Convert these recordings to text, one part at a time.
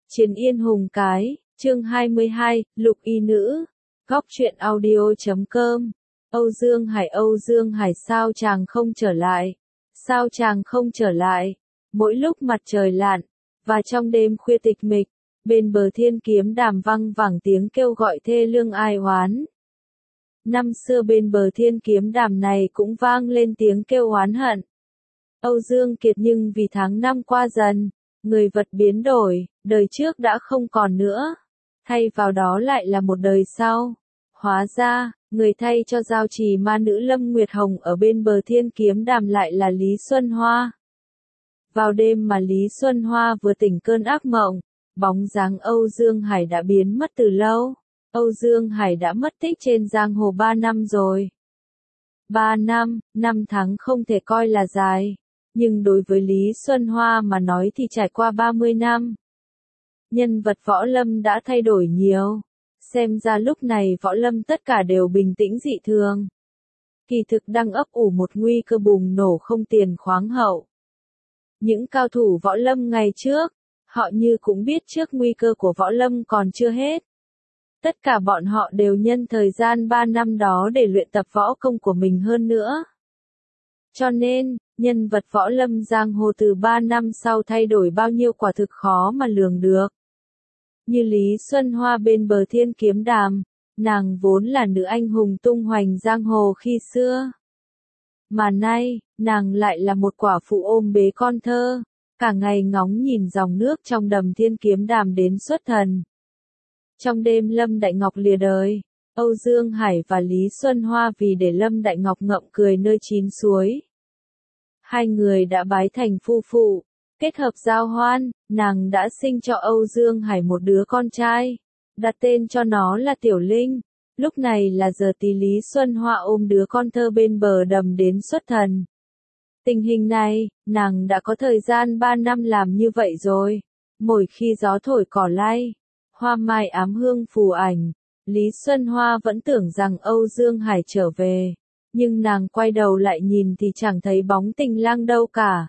Chiến Yên Hùng Cái, chương 22, Lục Y Nữ, Góc truyện audio.com. Âu Dương Hải sao chàng không trở lại? Sao chàng không trở lại? Mỗi lúc mặt trời lặn, và trong đêm khuya tịch mịch, bên bờ thiên kiếm đàm vang vẳng tiếng kêu gọi thê lương ai oán. Năm xưa bên bờ thiên kiếm đàm này cũng vang lên tiếng kêu oán hận. Âu Dương Kiệt nhưng vì tháng năm qua dần, người vật biến đổi, đời trước đã không còn nữa. Thay vào đó lại là một đời sau. Hóa ra, người thay cho giao trì ma nữ Lâm Nguyệt Hồng ở bên bờ thiên kiếm đàm lại là Lý Xuân Hoa. Vào đêm mà Lý Xuân Hoa vừa tỉnh cơn ác mộng, bóng dáng Âu Dương Hải đã biến mất từ lâu. Âu Dương Hải đã mất tích trên giang hồ 3 năm rồi. 3 năm, 5 tháng không thể coi là dài. Nhưng đối với Lý Xuân Hoa mà nói thì trải qua 30 năm. Nhân vật võ lâm đã thay đổi nhiều. Xem ra lúc này võ lâm tất cả đều bình tĩnh dị thường. Kỳ thực đang ấp ủ một nguy cơ bùng nổ không tiền khoáng hậu. Những cao thủ võ lâm ngày trước, họ như cũng biết trước nguy cơ của võ lâm còn chưa hết. Tất cả bọn họ đều nhân thời gian 3 năm đó để luyện tập võ công của mình hơn nữa. Cho nên, nhân vật võ lâm giang hồ từ 3 năm sau thay đổi bao nhiêu quả thực khó mà lường được. Như Lý Xuân Hoa bên bờ thiên kiếm đàm, nàng vốn là nữ anh hùng tung hoành giang hồ khi xưa. Mà nay, nàng lại là một quả phụ ôm bế con thơ, cả ngày ngóng nhìn dòng nước trong đầm thiên kiếm đàm đến xuất thần. Trong đêm Lâm Đại Ngọc lìa đời, Âu Dương Hải và Lý Xuân Hoa vì để Lâm Đại Ngọc ngậm cười nơi chín suối. Hai người đã bái thành phu phụ, kết hợp giao hoan, nàng đã sinh cho Âu Dương Hải một đứa con trai, đặt tên cho nó là Tiểu Linh. Lúc này là giờ tí Lý Xuân Hoa ôm đứa con thơ bên bờ đầm đến xuất thần. Tình hình này, nàng đã có thời gian 3 năm làm như vậy rồi. Mỗi khi gió thổi cỏ lay, hoa mai ám hương phù ảnh, Lý Xuân Hoa vẫn tưởng rằng Âu Dương Hải trở về. Nhưng nàng quay đầu lại nhìn thì chẳng thấy bóng tình lang đâu cả.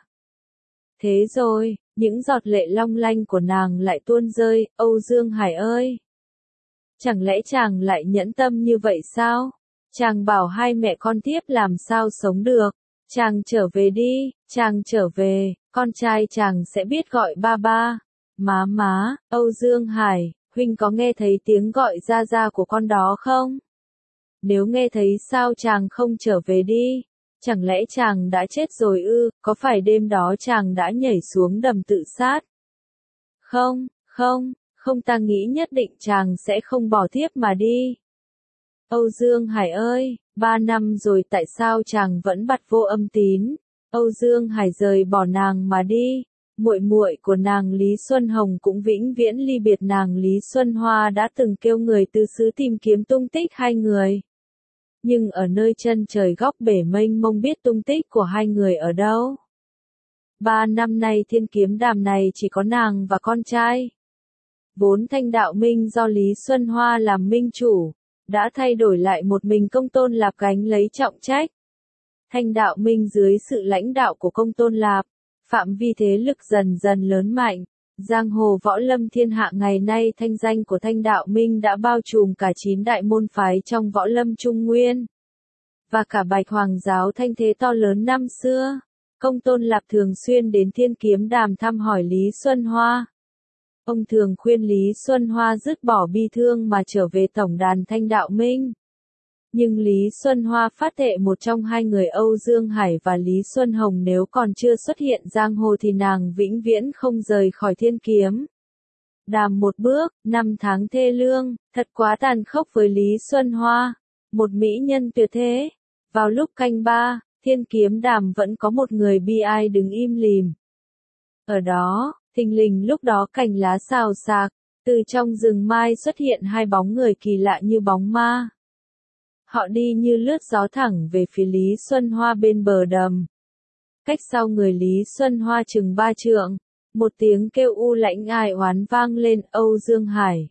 Thế rồi, những giọt lệ long lanh của nàng lại tuôn rơi. Âu Dương Hải ơi! Chẳng lẽ chàng lại nhẫn tâm như vậy sao? Chàng bảo hai mẹ con tiếp làm sao sống được? Chàng trở về đi, chàng trở về, con trai chàng sẽ biết gọi ba ba. Má, Âu Dương Hải, huynh có nghe thấy tiếng gọi ra ra của con đó không? Nếu nghe thấy sao chàng không trở về đi? Chẳng lẽ chàng đã chết rồi ư? Có phải đêm đó chàng đã nhảy xuống đầm tự sát? Không ta nghĩ nhất định chàng sẽ không bỏ tiếp mà đi. Âu Dương Hải ơi, 3 năm rồi tại sao chàng vẫn bặt vô âm tín? Âu Dương Hải rời bỏ nàng mà đi. Muội muội của nàng Lý Xuân Hồng cũng vĩnh viễn ly biệt. Nàng Lý Xuân Hoa đã từng kêu người tứ xứ tìm kiếm tung tích hai người. Nhưng ở nơi chân trời góc bể mênh mông biết tung tích của hai người ở đâu. 3 năm nay thiên kiếm đàm này chỉ có nàng và con trai. Vốn Thanh Đạo Minh do Lý Xuân Hoa làm minh chủ, đã thay đổi lại một mình Công Tôn Lạp gánh lấy trọng trách. Thanh Đạo Minh dưới sự lãnh đạo của Công Tôn Lạp, phạm vi thế lực dần dần lớn mạnh. Giang hồ võ lâm thiên hạ ngày nay thanh danh của Thanh Đạo Minh đã bao trùm cả 9 đại môn phái trong võ lâm Trung Nguyên. Và cả Bạch Hoàng giáo thanh thế to lớn năm xưa. Công Tôn Lạp thường xuyên đến thiên kiếm đàm thăm hỏi Lý Xuân Hoa. Ông thường khuyên Lý Xuân Hoa dứt bỏ bi thương mà trở về tổng đàn Thanh Đạo Minh. Nhưng Lý Xuân Hoa phát thệ một trong hai người Âu Dương Hải và Lý Xuân Hồng nếu còn chưa xuất hiện giang hồ thì nàng vĩnh viễn không rời khỏi thiên kiếm đàm một bước. 5 tháng thê lương, thật quá tàn khốc với Lý Xuân Hoa, một mỹ nhân tuyệt thế. Vào lúc canh 3, thiên kiếm đàm vẫn có một người bi ai đứng im lìm. Ở đó, thình lình lúc đó cành lá xào xạc, từ trong rừng mai xuất hiện hai bóng người kỳ lạ như bóng ma. Họ đi như lướt gió thẳng về phía Lý Xuân Hoa bên bờ đầm. Cách sau người Lý Xuân Hoa chừng 3 trượng, một tiếng kêu u lãnh ai oán vang lên. Âu Dương Hải!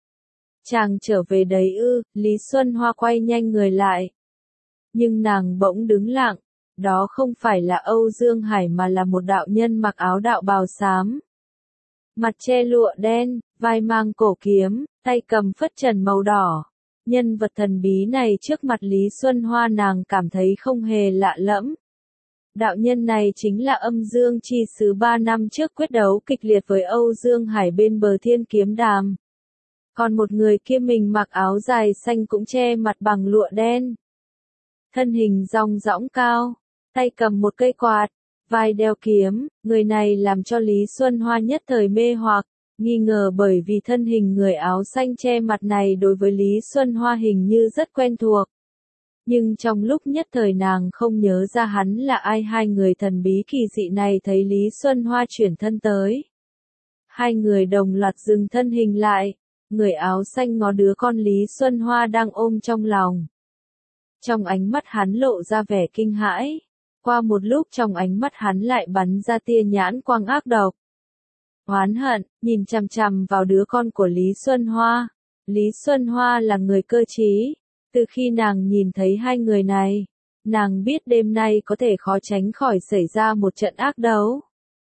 Chàng trở về đấy ư? Lý Xuân Hoa quay nhanh người lại. Nhưng nàng bỗng đứng lặng, đó không phải là Âu Dương Hải mà là một đạo nhân mặc áo đạo bào xám. mặt che lụa đen, vai mang cổ kiếm, tay cầm phất trần màu đỏ. Nhân vật thần bí này trước mặt Lý Xuân Hoa nàng cảm thấy không hề lạ lẫm. Đạo nhân này chính là Âm Dương Chi Sứ 3 năm trước quyết đấu kịch liệt với Âu Dương Hải bên bờ Thiên Kiếm Đàm. Còn một người kia mình mặc áo dài xanh cũng che mặt bằng lụa đen. Thân hình rong rõng cao, tay cầm một cây quạt, vai đeo kiếm, người này làm cho Lý Xuân Hoa nhất thời mê hoặc, nghi ngờ bởi vì thân hình người áo xanh che mặt này đối với Lý Xuân Hoa hình như rất quen thuộc. Nhưng trong lúc nhất thời nàng không nhớ ra hắn là ai. Hai người thần bí kỳ dị này thấy Lý Xuân Hoa chuyển thân tới. Hai người đồng loạt dừng thân hình lại, người áo xanh ngó đứa con Lý Xuân Hoa đang ôm trong lòng. Trong ánh mắt hắn lộ ra vẻ kinh hãi. Qua một lúc trong ánh mắt hắn lại bắn ra tia nhãn quang ác độc. Oán hận, nhìn chằm chằm vào đứa con của Lý Xuân Hoa. Lý Xuân Hoa là người cơ trí. Từ khi nàng nhìn thấy hai người này, nàng biết đêm nay có thể khó tránh khỏi xảy ra một trận ác đấu.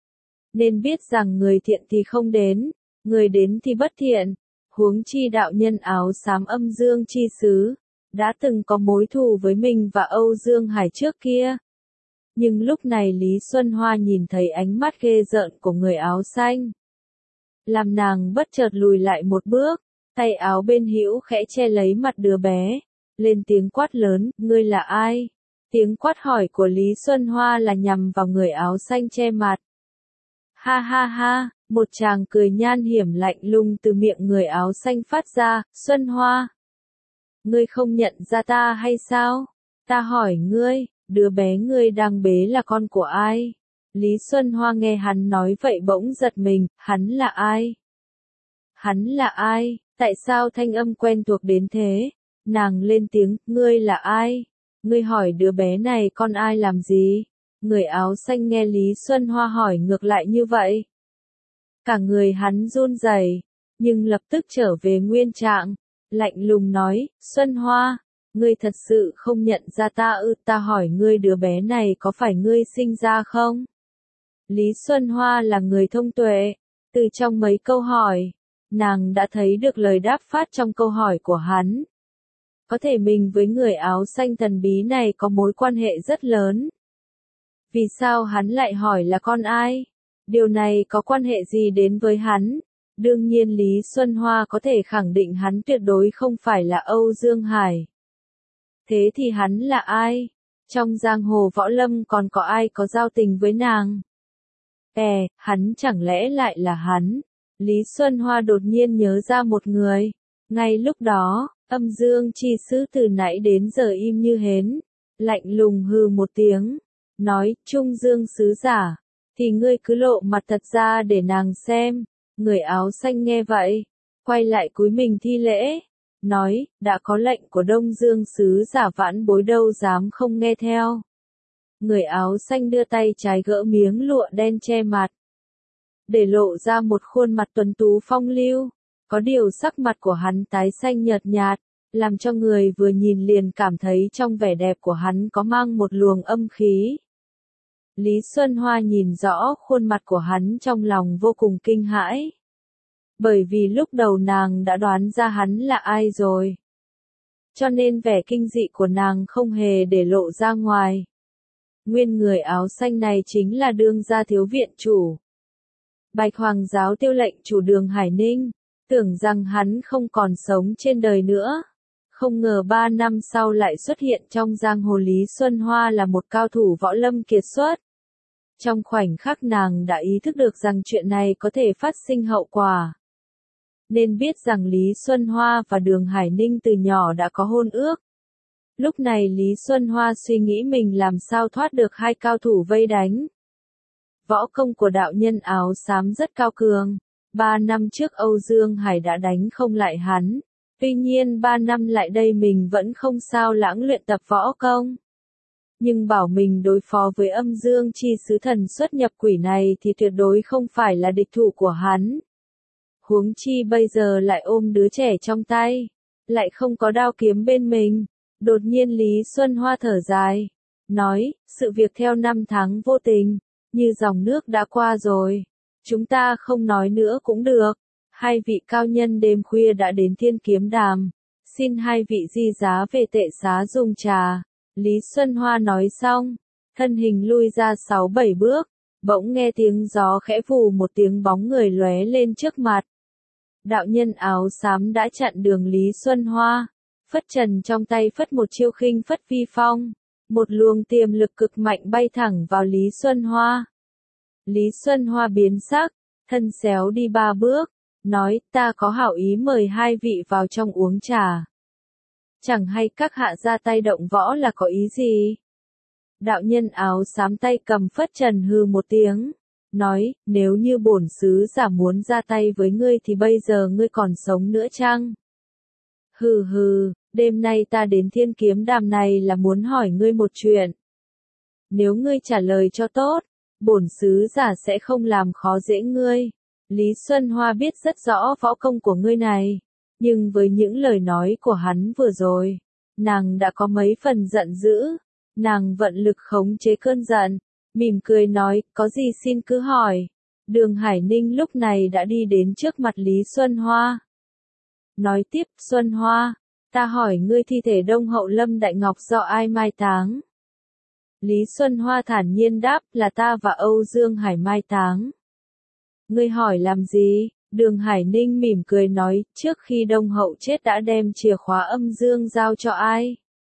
Nên biết rằng người thiện thì không đến, người đến thì bất thiện. Huống chi đạo nhân áo xám Âm Dương Chi Sứ đã từng có mối thù với mình và Âu Dương Hải trước kia. Nhưng lúc này Lý Xuân Hoa nhìn thấy ánh mắt ghê rợn của người áo xanh, làm nàng bất chợt lùi lại một bước, tay áo bên hữu khẽ che lấy mặt đứa bé, lên tiếng quát lớn, ngươi là ai? Tiếng quát hỏi của Lý Xuân Hoa là nhằm vào người áo xanh che mặt. Ha ha ha, một tràng cười nhan hiểm lạnh lùng từ miệng người áo xanh phát ra, Xuân Hoa. Ngươi không nhận ra ta hay sao? Ta hỏi ngươi, đứa bé ngươi đang bế là con của ai? Lý Xuân Hoa nghe hắn nói vậy bỗng giật mình, hắn là ai? Hắn là ai? Tại sao thanh âm quen thuộc đến thế? Nàng lên tiếng, ngươi là ai? Ngươi hỏi đứa bé này con ai làm gì? Người áo xanh nghe Lý Xuân Hoa hỏi ngược lại như vậy. Cả người hắn run rẩy, nhưng lập tức trở về nguyên trạng, lạnh lùng nói, Xuân Hoa, ngươi thật sự không nhận ra ta ư? Ta hỏi ngươi đứa bé này có phải ngươi sinh ra không? Lý Xuân Hoa là người thông tuệ, từ trong mấy câu hỏi, nàng đã thấy được lời đáp phát trong câu hỏi của hắn. Có thể mình với người áo xanh thần bí này có mối quan hệ rất lớn. Vì sao hắn lại hỏi là con ai? Điều này có quan hệ gì đến với hắn? Đương nhiên Lý Xuân Hoa có thể khẳng định hắn tuyệt đối không phải là Âu Dương Hải. Thế thì hắn là ai? Trong giang hồ võ lâm còn có ai có giao tình với nàng? Hắn chẳng lẽ lại là hắn? Lý Xuân Hoa đột nhiên nhớ ra một người. Ngay lúc đó, Âm Dương Chi Sứ từ nãy đến giờ im như hến, lạnh lùng hừ một tiếng, nói, Trung Dương sứ giả, thì ngươi cứ lộ mặt thật ra để nàng xem. Người áo xanh nghe vậy, quay lại cúi mình thi lễ, nói, đã có lệnh của Đông Dương sứ giả vãn bối đâu dám không nghe theo. Người áo xanh đưa tay trái gỡ miếng lụa đen che mặt, để lộ ra một khuôn mặt tuấn tú phong lưu. Có điều sắc mặt của hắn tái xanh nhợt nhạt, làm cho người vừa nhìn liền cảm thấy trong vẻ đẹp của hắn có mang một luồng âm khí. Lý Xuân Hoa nhìn rõ khuôn mặt của hắn trong lòng vô cùng kinh hãi. Bởi vì lúc đầu nàng đã đoán ra hắn là ai rồi. Cho nên vẻ kinh dị của nàng không hề để lộ ra ngoài. Nguyên người áo xanh này chính là đương gia thiếu viện chủ. Bạch Hoàng giáo tiêu lệnh chủ Đường Hải Ninh, tưởng rằng hắn không còn sống trên đời nữa. Không ngờ 3 năm sau lại xuất hiện trong giang hồ. Lý Xuân Hoa là một cao thủ võ lâm kiệt xuất. Trong khoảnh khắc nàng đã ý thức được rằng chuyện này có thể phát sinh hậu quả. Nên biết rằng Lý Xuân Hoa và Đường Hải Ninh từ nhỏ đã có hôn ước. Lúc này Lý Xuân Hoa suy nghĩ mình làm sao thoát được hai cao thủ vây đánh. Võ công của đạo nhân áo xám rất cao cường. 3 năm trước Âu Dương Hải đã đánh không lại hắn. Tuy nhiên 3 năm lại đây mình vẫn không sao lãng luyện tập võ công. Nhưng bảo mình đối phó với Âm Dương Chi Sứ thần xuất nhập quỷ này thì tuyệt đối không phải là địch thủ của hắn. Huống chi bây giờ lại ôm đứa trẻ trong tay, lại không có đao kiếm bên mình. Đột nhiên Lý Xuân Hoa thở dài, nói, sự việc theo năm tháng vô tình, như dòng nước đã qua rồi. Chúng ta không nói nữa cũng được. Hai vị cao nhân đêm khuya đã đến Thiên Kiếm Đàm. Xin hai vị di giá về tệ xá dùng trà. Lý Xuân Hoa nói xong, thân hình lui ra 6-7 bước, bỗng nghe tiếng gió khẽ vù một tiếng bóng người lóe lên trước mặt. Đạo nhân áo xám đã chặn đường Lý Xuân Hoa, phất trần trong tay phất một chiêu khinh phất vi phong, một luồng tiềm lực cực mạnh bay thẳng vào Lý Xuân Hoa. Lý Xuân Hoa biến sắc, thân xéo đi 3 bước, nói, ta có hảo ý mời hai vị vào trong uống trà. Chẳng hay các hạ ra tay động võ là có ý gì? Đạo nhân áo xám tay cầm phất trần hừ một tiếng, nói, nếu như bổn sứ giả muốn ra tay với ngươi thì bây giờ ngươi còn sống nữa chăng? Hừ hừ, đêm nay ta đến Thiên Kiếm Đàm này là muốn hỏi ngươi một chuyện. Nếu ngươi trả lời cho tốt, bổn sứ giả sẽ không làm khó dễ ngươi. Lý Xuân Hoa biết rất rõ võ công của ngươi này, nhưng với những lời nói của hắn vừa rồi, nàng đã có mấy phần giận dữ. Nàng vận lực khống chế cơn giận, mỉm cười nói, có gì xin cứ hỏi. Đường Hải Ninh lúc này đã đi đến trước mặt Lý Xuân Hoa. Nói tiếp, Xuân Hoa, ta hỏi ngươi thi thể Đông Hậu Lâm Đại Ngọc do ai mai táng? Lý Xuân Hoa thản nhiên đáp, là ta và Âu Dương Hải mai táng. Ngươi hỏi làm gì? Đường Hải Ninh mỉm cười nói, trước khi Đông Hậu chết đã đem chìa khóa âm dương giao cho ai?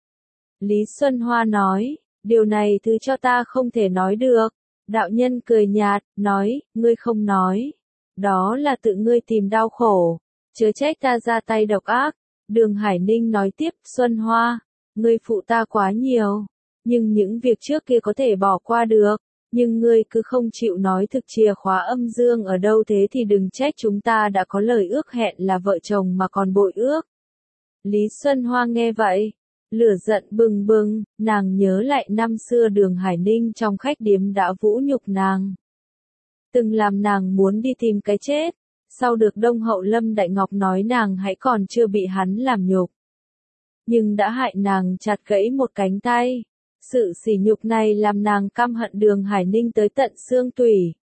Lý Xuân Hoa nói, điều này thứ cho ta không thể nói được. Đạo nhân cười nhạt, nói, ngươi không nói. Đó là tự ngươi tìm đau khổ. Chớ trách ta ra tay độc ác. Đường Hải Ninh nói tiếp, Xuân Hoa, ngươi phụ ta quá nhiều. Nhưng những việc trước kia có thể bỏ qua được. Nhưng ngươi cứ không chịu nói thực chìa khóa âm dương ở đâu thế thì đừng trách chúng ta đã có lời ước hẹn là vợ chồng mà còn bội ước. Lý Xuân Hoa nghe vậy, lửa giận bừng bừng, nàng nhớ lại năm xưa Đường Hải Ninh trong khách điếm đã vũ nhục nàng. Từng làm nàng muốn đi tìm cái chết, sau được Đông Hậu Lâm Đại Ngọc nói nàng hãy còn chưa bị hắn làm nhục. Nhưng đã hại nàng chặt gãy một cánh tay. Sự sỉ nhục này làm nàng căm hận Đường Hải Ninh tới tận xương tủy.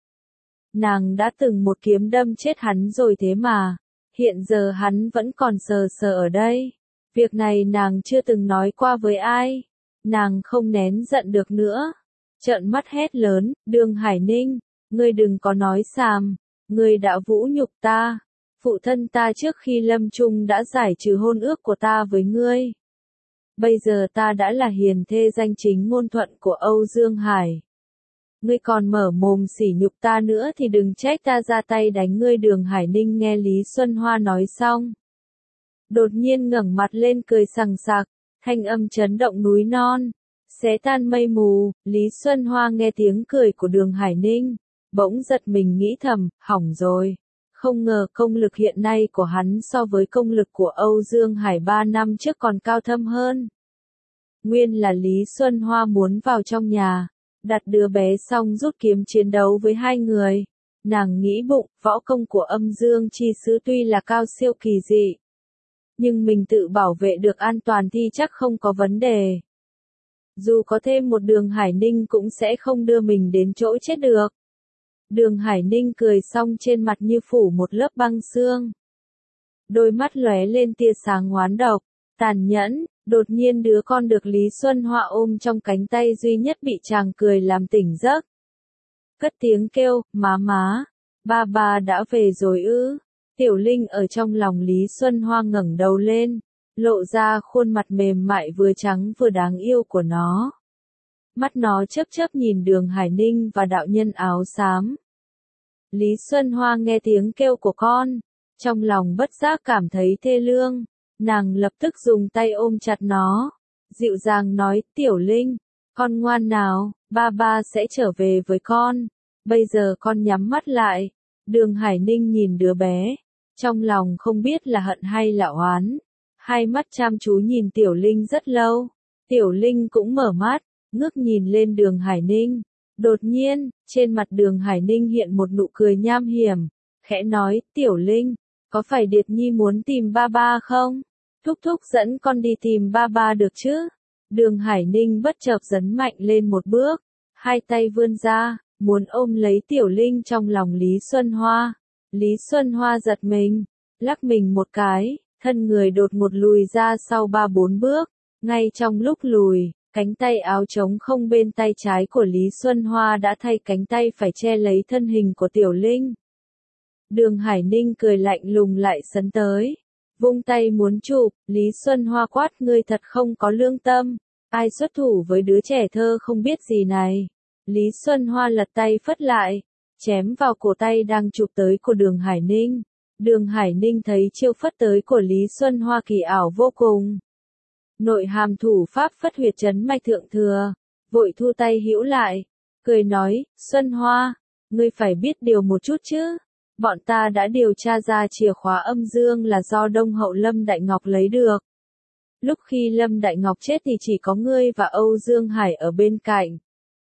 Nàng đã từng một kiếm đâm chết hắn rồi thế mà, hiện giờ hắn vẫn còn sờ sờ ở đây. Việc này nàng chưa từng nói qua với ai. Nàng không nén giận được nữa. Trợn mắt hét lớn, Đường Hải Ninh, ngươi đừng có nói xàm. Ngươi đã vũ nhục ta. Phụ thân ta trước khi lâm chung đã giải trừ hôn ước của ta với ngươi. Bây giờ ta đã là hiền thê danh chính ngôn thuận của Âu Dương Hải. Ngươi còn mở mồm sỉ nhục ta nữa thì đừng trách ta ra tay đánh ngươi. Đường Hải Ninh nghe Lý Xuân Hoa nói xong, đột nhiên ngẩng mặt lên cười sằng sặc, thanh âm chấn động núi non, xé tan mây mù. Lý Xuân Hoa nghe tiếng cười của Đường Hải Ninh, bỗng giật mình nghĩ thầm, hỏng rồi. Không ngờ công lực hiện nay của hắn so với công lực của Âu Dương Hải 3 năm trước còn cao thâm hơn. Nguyên là Lý Xuân Hoa muốn vào trong nhà, đặt đứa bé xong rút kiếm chiến đấu với hai người. Nàng nghĩ bụng, võ công của âm dương chi sứ tuy là cao siêu kỳ dị, nhưng mình tự bảo vệ được an toàn thì chắc không có vấn đề. Dù có thêm một Đường Hải Ninh cũng sẽ không đưa mình đến chỗ chết được. Đường Hải Ninh cười xong trên mặt như phủ một lớp băng xương. Đôi mắt lóe lên tia sáng oán độc, tàn nhẫn, đột nhiên đứa con được Lý Xuân Hoa ôm trong cánh tay duy nhất bị chàng cười làm tỉnh giấc. Cất tiếng kêu, má, ba đã về rồi ư? Tiểu Linh ở trong lòng Lý Xuân Hoa ngẩng đầu lên, lộ ra khuôn mặt mềm mại vừa trắng vừa đáng yêu của nó. Mắt nó chớp chớp nhìn Đường Hải Ninh và đạo nhân áo xám. Lý Xuân Hoa nghe tiếng kêu của con, trong lòng bất giác cảm thấy thê lương, nàng lập tức dùng tay ôm chặt nó, dịu dàng nói, Tiểu Linh, con ngoan nào, ba sẽ trở về với con, bây giờ con nhắm mắt lại. Đường Hải Ninh nhìn đứa bé, trong lòng không biết là hận hay là oán, hai mắt chăm chú nhìn Tiểu Linh rất lâu. Tiểu Linh cũng mở mắt, ngước nhìn lên Đường Hải Ninh. Đột nhiên, trên mặt Đường Hải Ninh hiện một nụ cười nham hiểm, khẽ nói, Tiểu Linh, có phải Điệt Nhi muốn tìm ba không? Thúc thúc dẫn con đi tìm ba được chứ? Đường Hải Ninh bất chợt giấn mạnh lên một bước, hai tay vươn ra, muốn ôm lấy Tiểu Linh trong lòng Lý Xuân Hoa. Lý Xuân Hoa giật mình, lắc mình một cái, thân người đột ngột lùi ra sau 3-4 bước, ngay trong lúc lùi, cánh tay áo trống không bên tay trái của Lý Xuân Hoa đã thay cánh tay phải che lấy thân hình của Tiểu Linh. Đường Hải Ninh cười lạnh lùng lại sấn tới, vung tay muốn chụp, Lý Xuân Hoa quát ngươi thật không có lương tâm, ai xuất thủ với đứa trẻ thơ không biết gì này. Lý Xuân Hoa lật tay phất lại, chém vào cổ tay đang chụp tới của Đường Hải Ninh. Đường Hải Ninh thấy chiêu phất tới của Lý Xuân Hoa kỳ ảo vô cùng. Nội hàm thủ pháp phất huyệt chấn mạch thượng thừa, vội thu tay hữu lại, cười nói, Xuân Hoa, ngươi phải biết điều một chút chứ. Bọn ta đã điều tra ra chìa khóa âm dương là do Đông Hậu Lâm Đại Ngọc lấy được. Lúc khi Lâm Đại Ngọc chết thì chỉ có ngươi và Âu Dương Hải ở bên cạnh.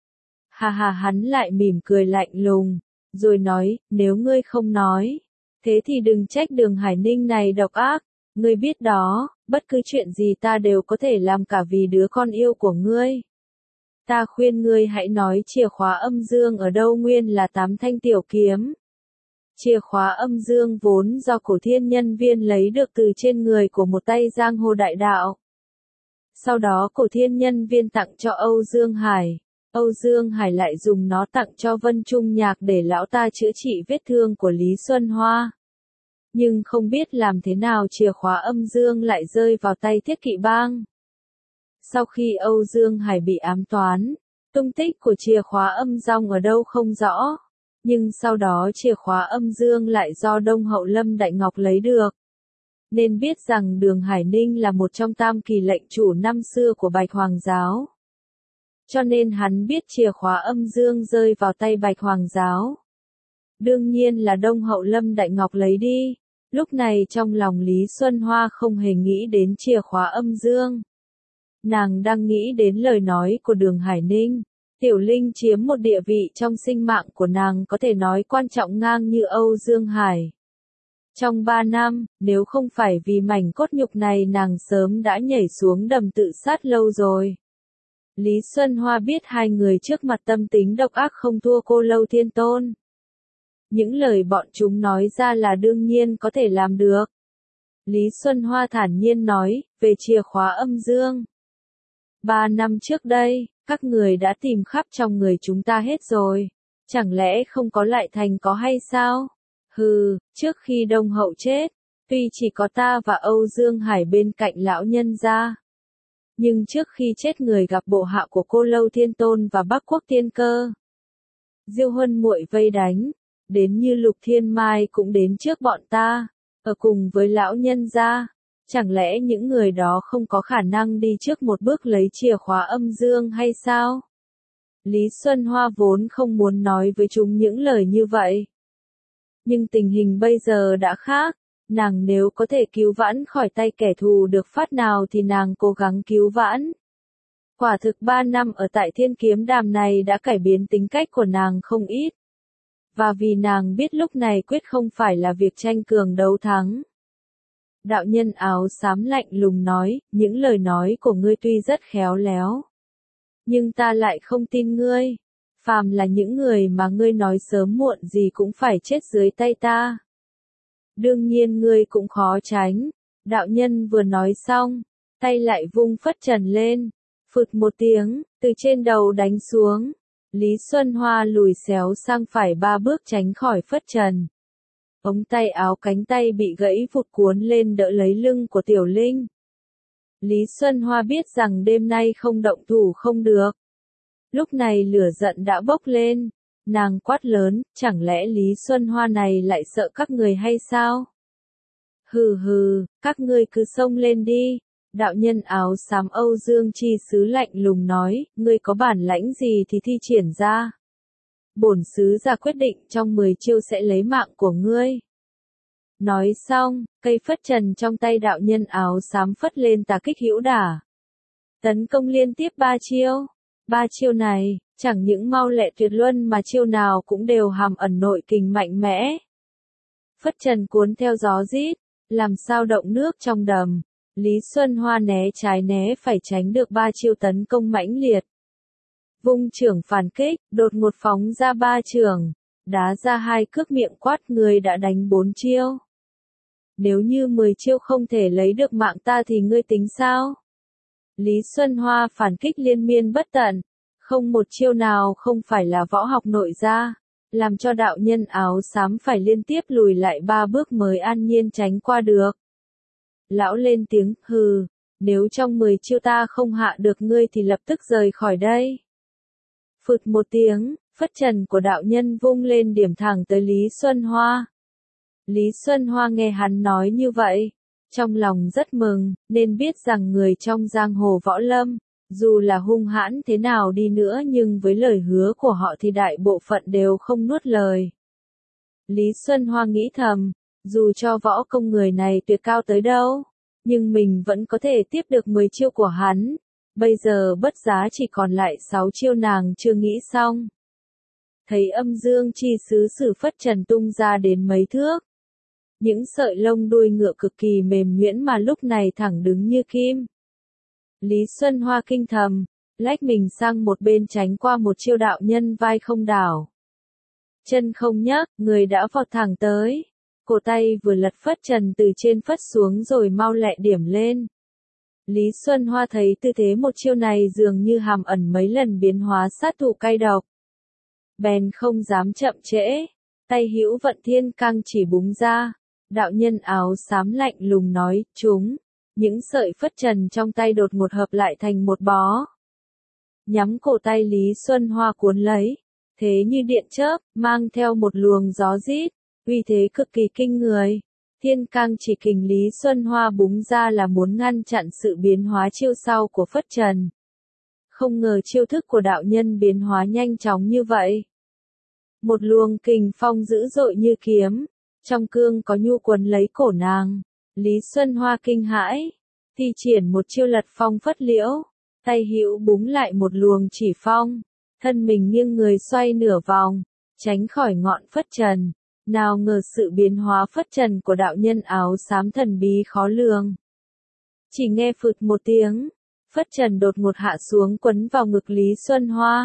Hà hà, hắn lại mỉm cười lạnh lùng, rồi nói, nếu ngươi không nói, thế thì đừng trách Đường Hải Ninh này độc ác, ngươi biết đó, bất cứ chuyện gì ta đều có thể làm cả vì đứa con yêu của ngươi. Ta khuyên ngươi hãy nói chìa khóa âm dương ở đâu, nguyên là 8 thanh tiểu kiếm. Chìa khóa âm dương vốn do Cổ Thiên Nhân Viên lấy được từ trên người của một tay giang hồ đại đạo. Sau đó Cổ Thiên Nhân Viên tặng cho Âu Dương Hải. Âu Dương Hải lại dùng nó tặng cho Vân Trung Nhạc để lão ta chữa trị vết thương của Lý Xuân Hoa. Nhưng không biết làm thế nào chìa khóa âm dương lại rơi vào tay Thiết Kỵ Bang. Sau khi Âu Dương Hải bị ám toán, tung tích của chìa khóa âm dương ở đâu không rõ. Nhưng sau đó chìa khóa âm dương lại do Đông Hậu Lâm Đại Ngọc lấy được. Nên biết rằng Đường Hải Ninh là một trong tam kỳ lệnh chủ năm xưa của Bạch Hoàng Giáo. Cho nên hắn biết chìa khóa âm dương rơi vào tay Bạch Hoàng Giáo. Đương nhiên là Đông Hậu Lâm Đại Ngọc lấy đi. Lúc này trong lòng Lý Xuân Hoa không hề nghĩ đến chìa khóa âm dương. Nàng đang nghĩ đến lời nói của Đường Hải Ninh. Tiểu Linh chiếm một địa vị trong sinh mạng của nàng có thể nói quan trọng ngang như Âu Dương Hải. Trong 3 năm, nếu không phải vì mảnh cốt nhục này nàng sớm đã nhảy xuống đầm tự sát lâu rồi. Lý Xuân Hoa biết hai người trước mặt tâm tính độc ác không thua Cô Lâu Thiên Tôn. Những lời bọn chúng nói ra là đương nhiên có thể làm được. Lý Xuân Hoa thản nhiên nói, về chìa khóa âm dương. 3 năm trước đây, các người đã tìm khắp trong người chúng ta hết rồi. Chẳng lẽ không có lại thành có hay sao? Hừ, trước khi Đông Hậu chết, tuy chỉ có ta và Âu Dương Hải bên cạnh lão nhân gia. Nhưng trước khi chết người gặp bộ hạ của Cô Lâu Thiên Tôn và Bắc Quốc Tiên Cơ. Diêu Huân muội vây đánh, đến như Lục Thiên Mai cũng đến trước bọn ta, ở cùng với lão nhân gia. Chẳng lẽ những người đó không có khả năng đi trước một bước lấy chìa khóa âm dương hay sao? Lý Xuân Hoa vốn không muốn nói với chúng những lời như vậy. Nhưng tình hình bây giờ đã khác, nàng nếu có thể cứu vãn khỏi tay kẻ thù được phát nào thì nàng cố gắng cứu vãn. Quả thực 3 năm ở tại Thiên Kiếm Đàm này đã cải biến tính cách của nàng không ít. Và vì nàng biết lúc này quyết không phải là việc tranh cường đấu thắng. Đạo nhân áo xám lạnh lùng nói, những lời nói của ngươi tuy rất khéo léo. Nhưng ta lại không tin ngươi. Phàm là những người mà ngươi nói sớm muộn gì cũng phải chết dưới tay ta. Đương nhiên ngươi cũng khó tránh. Đạo nhân vừa nói xong, tay lại vung phất trần lên. Phụt một tiếng, từ trên đầu đánh xuống. Lý Xuân Hoa lùi xéo sang phải 3 bước tránh khỏi phất trần. Ống tay áo cánh tay bị gãy vụt cuốn lên đỡ lấy lưng của Tiểu Linh. Lý Xuân Hoa biết rằng đêm nay không động thủ không được. Lúc này lửa giận đã bốc lên. Nàng quát lớn, chẳng lẽ Lý Xuân Hoa này lại sợ các người hay sao? Hừ hừ, các ngươi cứ xông lên đi. Đạo nhân áo xám Âu Dương Chi Sứ lạnh lùng nói, ngươi có bản lãnh gì thì thi triển ra. Bổn sứ ra quyết định trong 10 chiêu sẽ lấy mạng của ngươi. Nói xong, cây phất trần trong tay đạo nhân áo xám phất lên tà kích hữu đả. Tấn công liên tiếp 3 chiêu. 3 chiêu này, chẳng những mau lẹ tuyệt luân mà chiêu nào cũng đều hàm ẩn nội kình mạnh mẽ. Phất trần cuốn theo gió rít, làm sao động nước trong đầm. Lý Xuân Hoa né trái né phải tránh được 3 chiêu tấn công mãnh liệt. vung chưởng phản kích, đột ngột phóng ra 3 chưởng, đá ra 2 cước miệng quát ngươi đã đánh 4 chiêu. Nếu như 10 chiêu không thể lấy được mạng ta thì ngươi tính sao? Lý Xuân Hoa phản kích liên miên bất tận, không một chiêu nào không phải là võ học nội gia, làm cho đạo nhân áo xám phải liên tiếp lùi lại 3 bước mới an nhiên tránh qua được. Lão lên tiếng, hừ, nếu trong 10 chiêu ta không hạ được ngươi thì lập tức rời khỏi đây. Phụt một tiếng, phất trần của đạo nhân vung lên điểm thẳng tới Lý Xuân Hoa. Lý Xuân Hoa nghe hắn nói như vậy, trong lòng rất mừng, nên biết rằng người trong giang hồ võ lâm, dù là hung hãn thế nào đi nữa nhưng với lời hứa của họ thì đại bộ phận đều không nuốt lời. Lý Xuân Hoa nghĩ thầm, dù cho võ công người này tuyệt cao tới đâu, nhưng mình vẫn có thể tiếp được 10 chiêu của hắn. Bây giờ bất giá chỉ còn lại 6 chiêu nàng chưa nghĩ xong. Thấy âm dương chi sứ sử phất trần tung ra đến mấy thước. Những sợi lông đuôi ngựa cực kỳ mềm nhuyễn mà lúc này thẳng đứng như kim. Lý Xuân Hoa kinh thầm, lách mình sang một bên tránh qua một chiêu đạo nhân vai không đảo. Chân không nhấc, người đã vọt thẳng tới. Cổ tay vừa lật phất trần từ trên phất xuống rồi mau lẹ điểm lên. Lý Xuân Hoa thấy tư thế một chiêu này dường như hàm ẩn mấy lần biến hóa sát thủ cay độc. Bèn không dám chậm trễ, tay hữu vận thiên căng chỉ búng ra. Đạo nhân áo xám lạnh lùng nói, chúng, những sợi phất trần trong tay đột ngột hợp lại thành một bó. Nhắm cổ tay Lý Xuân Hoa cuốn lấy, thế như điện chớp, mang theo một luồng gió rít, uy thế cực kỳ kinh người. Thiên cang chỉ kình Lý Xuân Hoa búng ra là muốn ngăn chặn sự biến hóa chiêu sau của phất trần. Không ngờ chiêu thức của đạo nhân biến hóa nhanh chóng như vậy. Một luồng kình phong dữ dội như kiếm. Trong cương có nhu quấn lấy cổ nàng, Lý Xuân Hoa kinh hãi, thi triển một chiêu lật phong phất liễu, tay hữu búng lại một luồng chỉ phong, thân mình nghiêng người xoay nửa vòng, tránh khỏi ngọn phất trần. Nào ngờ sự biến hóa phất trần của đạo nhân áo xám thần bí khó lường. Chỉ nghe phụt một tiếng, phất trần đột ngột hạ xuống quấn vào ngực Lý Xuân Hoa.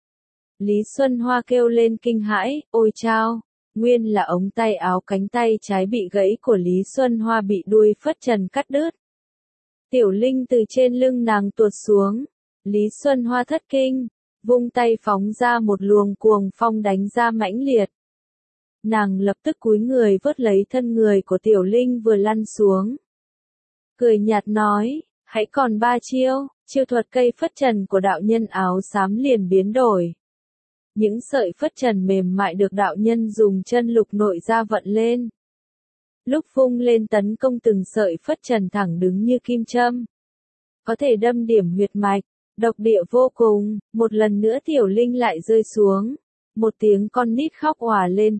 Lý Xuân Hoa kêu lên kinh hãi, ôi chao! Nguyên là ống tay áo cánh tay trái bị gãy của Lý Xuân Hoa bị đuôi phất trần cắt đứt. Tiểu Linh từ trên lưng nàng tuột xuống. Lý Xuân Hoa thất kinh, vung tay phóng ra một luồng cuồng phong đánh ra mãnh liệt. Nàng lập tức cúi người vớt lấy thân người của Tiểu Linh vừa lăn xuống. Cười nhạt nói, hãy còn 3 chiêu, chiêu thuật cây phất trần của đạo nhân áo xám liền biến đổi. Những sợi phất trần mềm mại được đạo nhân dùng chân lục nội ra vận lên. Lúc vung lên tấn công từng sợi phất trần thẳng đứng như kim châm. Có thể đâm điểm huyệt mạch, độc địa vô cùng, một lần nữa Tiểu Linh lại rơi xuống. Một tiếng con nít khóc òa lên,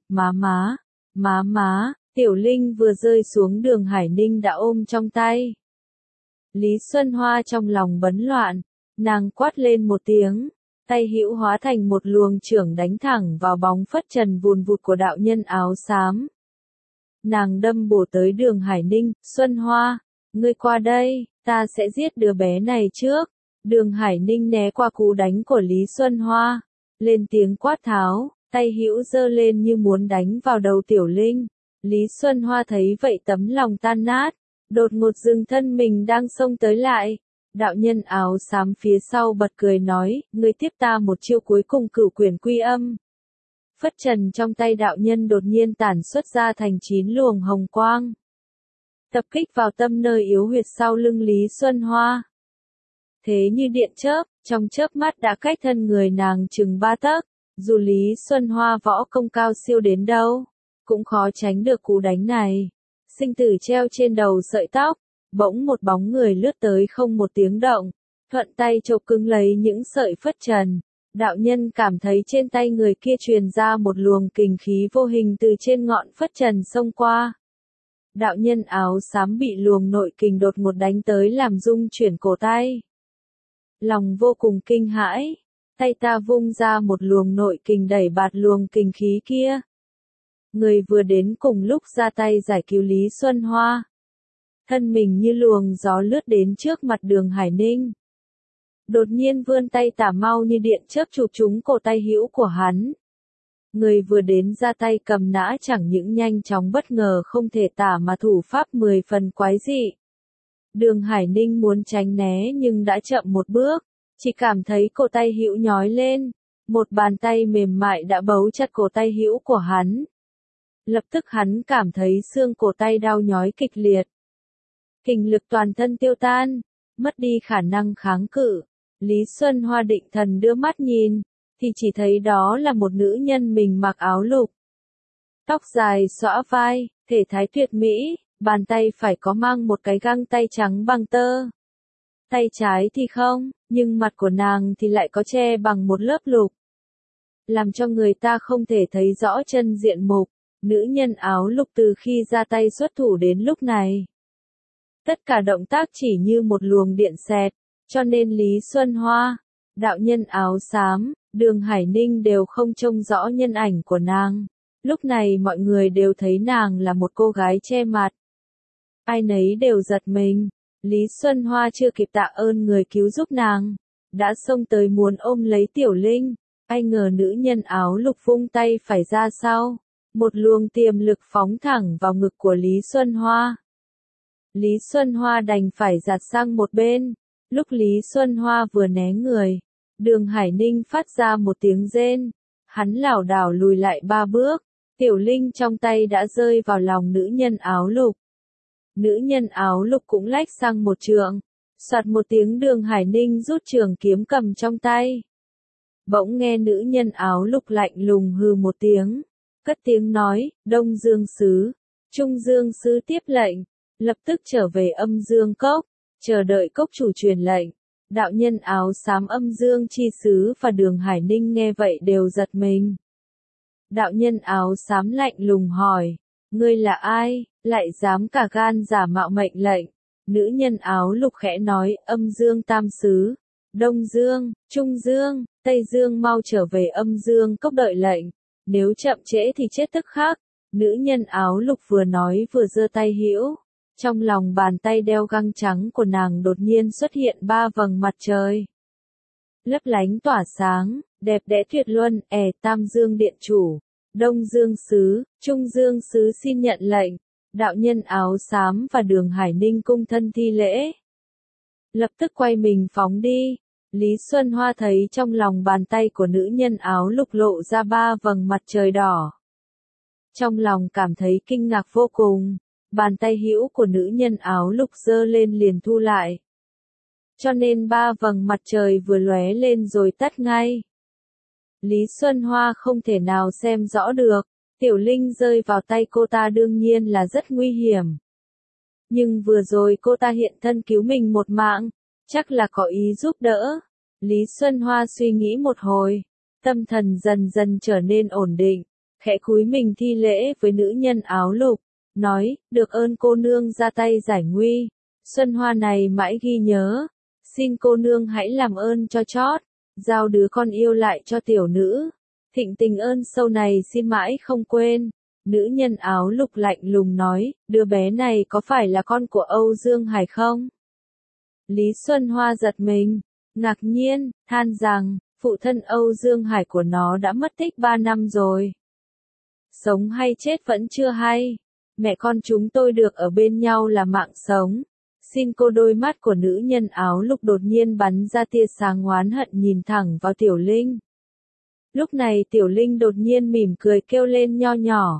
má, Tiểu Linh vừa rơi xuống Đường Hải Ninh đã ôm trong tay. Lý Xuân Hoa trong lòng bấn loạn, nàng quát lên một tiếng. Tay hữu hóa thành một luồng chưởng đánh thẳng vào bóng phất trần vùn vụt của đạo nhân áo xám. Nàng đâm bổ tới Đường Hải Ninh, Xuân Hoa, ngươi qua đây, ta sẽ giết đứa bé này trước. Đường Hải Ninh né qua cú đánh của Lý Xuân Hoa, lên tiếng quát tháo, tay hữu giơ lên như muốn đánh vào đầu Tiểu Linh. Lý Xuân Hoa thấy vậy tấm lòng tan nát, đột ngột dừng thân mình đang xông tới lại. Đạo nhân áo xám phía sau bật cười nói, ngươi tiếp ta một chiêu cuối cùng cửu quyền quy âm. Phất trần trong tay đạo nhân đột nhiên tản xuất ra thành 9 luồng hồng quang. Tập kích vào tâm nơi yếu huyệt sau lưng Lý Xuân Hoa. Thế như điện chớp, trong chớp mắt đã cách thân người nàng chừng 3 tấc. Dù Lý Xuân Hoa võ công cao siêu đến đâu, cũng khó tránh được cú đánh này. Sinh tử treo trên đầu sợi tóc. Bỗng một bóng người lướt tới không một tiếng động, thuận tay chộp cứng lấy những sợi phất trần. Đạo nhân cảm thấy trên tay người kia truyền ra một luồng kình khí vô hình từ trên ngọn phất trần xông qua. Đạo nhân áo xám bị luồng nội kình đột ngột đánh tới làm rung chuyển cổ tay. Lòng vô cùng kinh hãi, tay ta vung ra một luồng nội kình đẩy bạt luồng kình khí kia. Người vừa đến cùng lúc ra tay giải cứu Lý Xuân Hoa. Thân mình như luồng gió lướt đến trước mặt Đường Hải Ninh. đột nhiên vươn tay tả mau như điện chớp chụp trúng cổ tay hữu của hắn. Người vừa đến ra tay cầm nã chẳng những nhanh chóng bất ngờ không thể tả mà thủ pháp 10 phần quái dị. Đường Hải Ninh muốn tránh né nhưng đã chậm một bước, chỉ cảm thấy cổ tay hữu nhói lên, một bàn tay mềm mại đã bấu chặt cổ tay hữu của hắn. Lập tức hắn cảm thấy xương cổ tay đau nhói kịch liệt. Kình lực toàn thân tiêu tan, mất đi khả năng kháng cự. Lý Xuân Hoa định thần đưa mắt nhìn, thì chỉ thấy đó là một nữ nhân mình mặc áo lục. Tóc dài xõa vai, thể thái tuyệt mỹ, bàn tay phải có mang một cái găng tay trắng bằng tơ. Tay trái thì không, nhưng mặt của nàng thì lại có che bằng một lớp lục. Làm cho người ta không thể thấy rõ chân diện mục, nữ nhân áo lục từ khi ra tay xuất thủ đến lúc này. Tất cả động tác chỉ như một luồng điện xẹt, cho nên Lý Xuân Hoa, đạo nhân áo xám, Đường Hải Ninh đều không trông rõ nhân ảnh của nàng. Lúc này mọi người đều thấy nàng là một cô gái che mặt. Ai nấy đều giật mình, Lý Xuân Hoa chưa kịp tạ ơn người cứu giúp nàng, đã xông tới muốn ôm lấy Tiểu Linh, ai ngờ nữ nhân áo lục vung tay phải ra sau, một luồng tiềm lực phóng thẳng vào ngực của Lý Xuân Hoa. Lý Xuân Hoa đành phải giạt sang một bên, lúc Lý Xuân Hoa vừa né người, Đường Hải Ninh phát ra một tiếng rên, hắn lảo đảo lùi lại 3 bước, Tiểu Linh trong tay đã rơi vào lòng nữ nhân áo lục. Nữ nhân áo lục cũng lách sang một trượng, soạt một tiếng Đường Hải Ninh rút trường kiếm cầm trong tay. Bỗng nghe nữ nhân áo lục lạnh lùng hừ một tiếng, cất tiếng nói, Đông Dương Sứ, Trung Dương Sứ tiếp lệnh, lập tức trở về Âm Dương Cốc, chờ đợi cốc chủ truyền lệnh. Đạo nhân áo xám Âm Dương Chi Sứ và Đường Hải Ninh nghe vậy đều giật mình. Đạo nhân áo xám lạnh lùng hỏi, ngươi là ai, lại dám cả gan giả mạo mệnh lệnh? Nữ nhân áo lục khẽ nói, Âm Dương Tam Sứ, Đông Dương, Trung Dương, Tây Dương mau trở về Âm Dương Cốc đợi lệnh, nếu chậm trễ thì chết tức khắc. Nữ nhân áo lục vừa nói vừa giơ tay hữu, trong lòng bàn tay đeo găng trắng của nàng đột nhiên xuất hiện 3 vầng mặt trời. Lấp lánh tỏa sáng, đẹp đẽ tuyệt luân, Tam Dương Điện Chủ, Đông Dương Sứ, Trung Dương Sứ xin nhận lệnh. Đạo nhân áo xám và Đường Hải Ninh cung thân thi lễ. Lập tức quay mình phóng đi. Lý Xuân Hoa thấy trong lòng bàn tay của nữ nhân áo lục lộ ra 3 vầng mặt trời đỏ. Trong lòng cảm thấy kinh ngạc vô cùng, bàn tay hữu của nữ nhân áo lục giơ lên liền thu lại. Cho nên 3 vầng mặt trời vừa lóe lên rồi tắt ngay. Lý Xuân Hoa không thể nào xem rõ được, Tiểu Linh rơi vào tay cô ta đương nhiên là rất nguy hiểm. Nhưng vừa rồi cô ta hiện thân cứu mình một mạng, chắc là có ý giúp đỡ. Lý Xuân Hoa suy nghĩ một hồi, tâm thần dần dần trở nên ổn định, khẽ cúi mình thi lễ với nữ nhân áo lục, nói, được ơn cô nương ra tay giải nguy, Xuân Hoa này mãi ghi nhớ, xin cô nương hãy làm ơn cho chót, giao đứa con yêu lại cho tiểu nữ, thịnh tình ơn sâu này xin mãi không quên. Nữ nhân áo lục lạnh lùng nói, đứa bé này có phải là con của Âu Dương Hải không? Lý Xuân Hoa giật mình, ngạc nhiên, than rằng, phụ thân Âu Dương Hải của nó đã mất tích 3 năm rồi. Sống hay chết vẫn chưa hay, mẹ con chúng tôi được ở bên nhau là mạng sống. Xin cô. Đôi mắt của nữ nhân áo lục đột nhiên bắn ra tia sáng oán hận nhìn thẳng vào Tiểu Linh. Lúc này Tiểu Linh đột nhiên mỉm cười kêu lên nho nhỏ.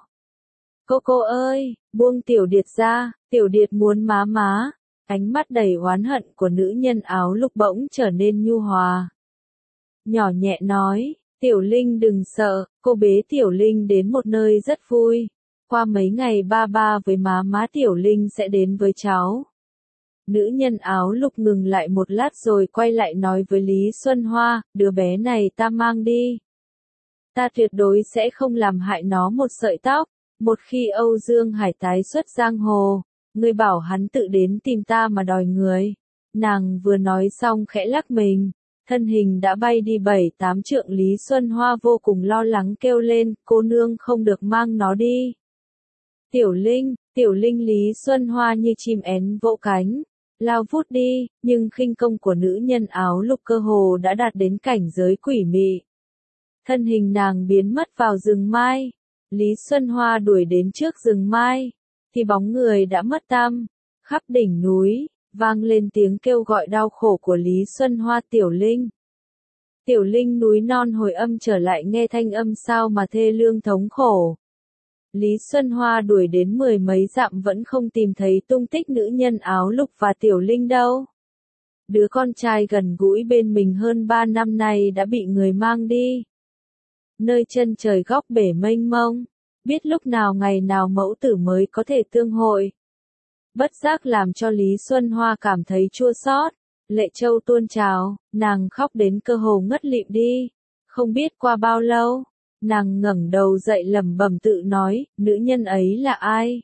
Cô ơi, buông Tiểu Điệt ra, Tiểu Điệt muốn má má. Ánh mắt đầy oán hận của nữ nhân áo lục bỗng trở nên nhu hòa. Nhỏ nhẹ nói, Tiểu Linh đừng sợ, cô bế Tiểu Linh đến một nơi rất vui. Qua mấy ngày ba với má Tiểu Linh sẽ đến với cháu. Nữ nhân áo lục ngừng lại một lát rồi quay lại nói với Lý Xuân Hoa, đứa bé này ta mang đi. Ta tuyệt đối sẽ không làm hại nó một sợi tóc. Một khi Âu Dương Hải tái xuất giang hồ, ngươi bảo hắn tự đến tìm ta mà đòi người. Nàng vừa nói xong khẽ lắc mình, thân hình đã bay đi 7-8 trượng. Lý Xuân Hoa vô cùng lo lắng kêu lên, cô nương không được mang nó đi. Tiểu Linh, Lý Xuân Hoa như chim én vỗ cánh, lao vút đi, nhưng khinh công của nữ nhân áo lục cơ hồ đã đạt đến cảnh giới quỷ mị. Thân hình nàng biến mất vào rừng mai. Lý Xuân Hoa đuổi đến trước rừng mai, thì bóng người đã mất tăm. Khắp đỉnh núi, vang lên tiếng kêu gọi đau khổ của Lý Xuân Hoa. Tiểu Linh. Tiểu Linh núi non hồi âm trở lại, nghe thanh âm sao mà thê lương thống khổ. Lý Xuân Hoa đuổi đến 10 mấy dặm vẫn không tìm thấy tung tích nữ nhân áo lục và Tiểu Linh đâu. Đứa con trai gần gũi bên mình hơn 3 năm nay đã bị người mang đi. Nơi chân trời góc bể mênh mông, biết lúc nào ngày nào mẫu tử mới có thể tương hội. Bất giác làm cho Lý Xuân Hoa cảm thấy chua xót, lệ châu tuôn trào, nàng khóc đến cơ hồ ngất lịm đi. Không biết qua bao lâu, nàng ngẩng đầu dậy lẩm bẩm tự nói, nữ nhân ấy là ai?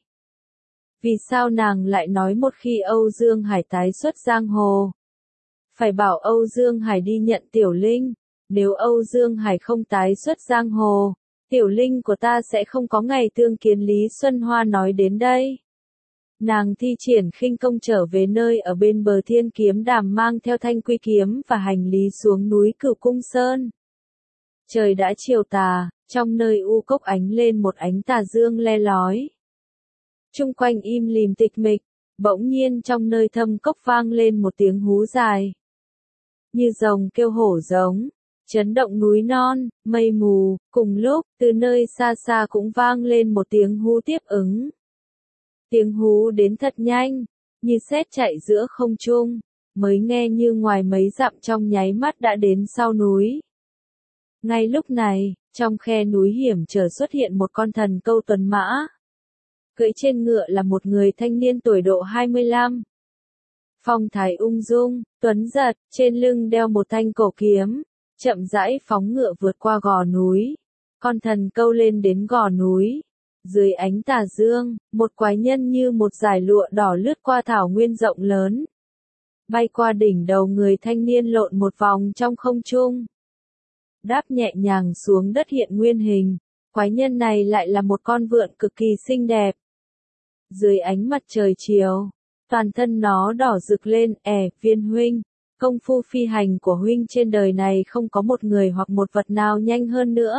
Vì sao nàng lại nói một khi Âu Dương Hải tái xuất giang hồ? Phải bảo Âu Dương Hải đi nhận Tiểu Linh, nếu Âu Dương Hải không tái xuất giang hồ, Tiểu Linh của ta sẽ không có ngày tương kiến. Lý Xuân Hoa nói đến đây, nàng thi triển khinh công trở về nơi ở bên bờ Thiên Kiếm Đàm, mang theo thanh quy kiếm và hành lý xuống núi Cửu Cung Sơn. Trời đã chiều tà, trong nơi u cốc ánh lên một ánh tà dương le lói. Chung quanh im lìm tịch mịch, bỗng nhiên trong nơi thâm cốc vang lên một tiếng hú dài. Như rồng kêu hổ giống, chấn động núi non, mây mù, cùng lúc, từ nơi xa xa cũng vang lên một tiếng hú tiếp ứng. Tiếng hú đến thật nhanh, như sét chạy giữa không trung, mới nghe như ngoài mấy dặm trong nháy mắt đã đến sau núi. Ngay lúc này, trong khe núi hiểm trở xuất hiện một con thần câu tuần mã. Cưỡi trên ngựa là một người thanh niên tuổi độ 25. Phong thái ung dung, tuấn giật, trên lưng đeo một thanh cổ kiếm, chậm rãi phóng ngựa vượt qua gò núi. Con thần câu lên đến gò núi. Dưới ánh tà dương, một quái nhân như một dải lụa đỏ lướt qua thảo nguyên rộng lớn. Bay qua đỉnh đầu người thanh niên lộn một vòng trong không trung. Đáp nhẹ nhàng xuống đất hiện nguyên hình. Quái nhân này lại là một con vượn cực kỳ xinh đẹp. Dưới ánh mặt trời chiều, toàn thân nó đỏ rực lên. Viên huynh, công phu phi hành của huynh trên đời này không có một người hoặc một vật nào nhanh hơn nữa.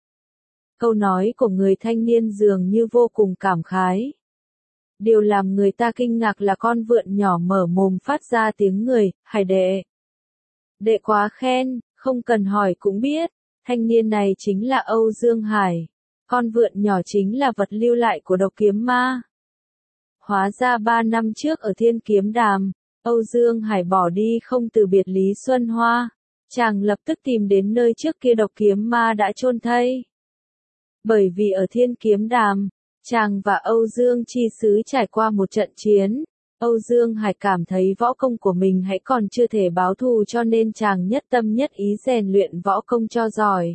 Câu nói của người thanh niên dường như vô cùng cảm khái. Điều làm người ta kinh ngạc là con vượn nhỏ mở mồm phát ra tiếng người, Hải đệ. Đệ quá khen, không cần hỏi cũng biết, thanh niên này chính là Âu Dương Hải. Con vượn nhỏ chính là vật lưu lại của độc kiếm ma. Hóa ra 3 năm trước ở Thiên Kiếm Đàm, Âu Dương Hải bỏ đi không từ biệt Lý Xuân Hoa. Chàng lập tức tìm đến nơi trước kia độc kiếm ma đã chôn thây. Bởi vì ở Thiên Kiếm Đàm, chàng và Âu Dương Chi Sứ trải qua một trận chiến. Âu Dương Hải cảm thấy võ công của mình hãy còn chưa thể báo thù, cho nên chàng nhất tâm nhất ý rèn luyện võ công cho giỏi.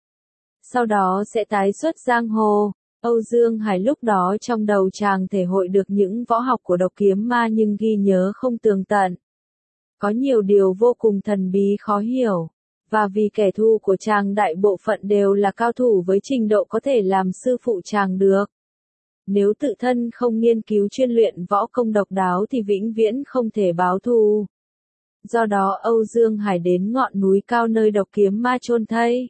Sau đó sẽ tái xuất giang hồ. Âu Dương Hải lúc đó trong đầu chàng thể hội được những võ học của độc kiếm ma nhưng ghi nhớ không tường tận. Có nhiều điều vô cùng thần bí khó hiểu. Và vì kẻ thù của chàng đại bộ phận đều là cao thủ với trình độ có thể làm sư phụ chàng được. Nếu tự thân không nghiên cứu chuyên luyện võ công độc đáo thì vĩnh viễn không thể báo thù. Do đó Âu Dương Hải đến ngọn núi cao nơi độc kiếm ma chôn thây.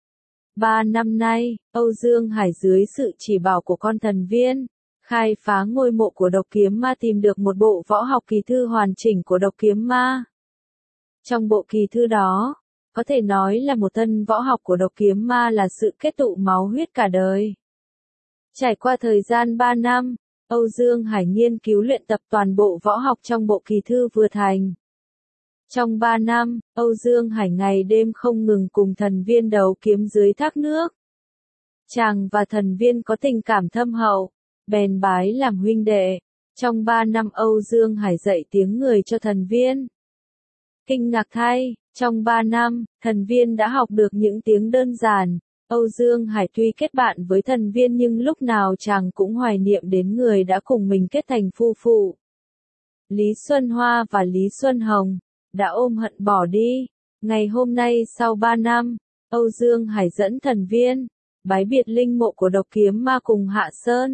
3 năm nay, Âu Dương Hải dưới sự chỉ bảo của con thần viên, khai phá ngôi mộ của độc kiếm ma, tìm được một bộ võ học kỳ thư hoàn chỉnh của độc kiếm ma. Trong bộ kỳ thư đó, có thể nói là một thân võ học của độc kiếm ma là sự kết tụ máu huyết cả đời. Trải qua thời gian 3 năm, Âu Dương Hải nghiên cứu luyện tập toàn bộ võ học trong bộ kỳ thư vừa thành. Trong 3 năm, Âu Dương Hải ngày đêm không ngừng cùng thần viên đấu kiếm dưới thác nước. Chàng và thần viên có tình cảm thâm hậu, bèn bái làm huynh đệ. Trong 3 năm Âu Dương Hải dạy tiếng người cho thần viên. Kinh ngạc thay, trong 3 năm, thần viên đã học được những tiếng đơn giản. Âu Dương Hải tuy kết bạn với thần viên nhưng lúc nào chàng cũng hoài niệm đến người đã cùng mình kết thành phu phụ. Lý Xuân Hoa và Lý Xuân Hồng đã ôm hận bỏ đi. Ngày hôm nay sau 3 năm, Âu Dương Hải dẫn thần viên bái biệt linh mộ của độc kiếm ma cùng Hạ Sơn.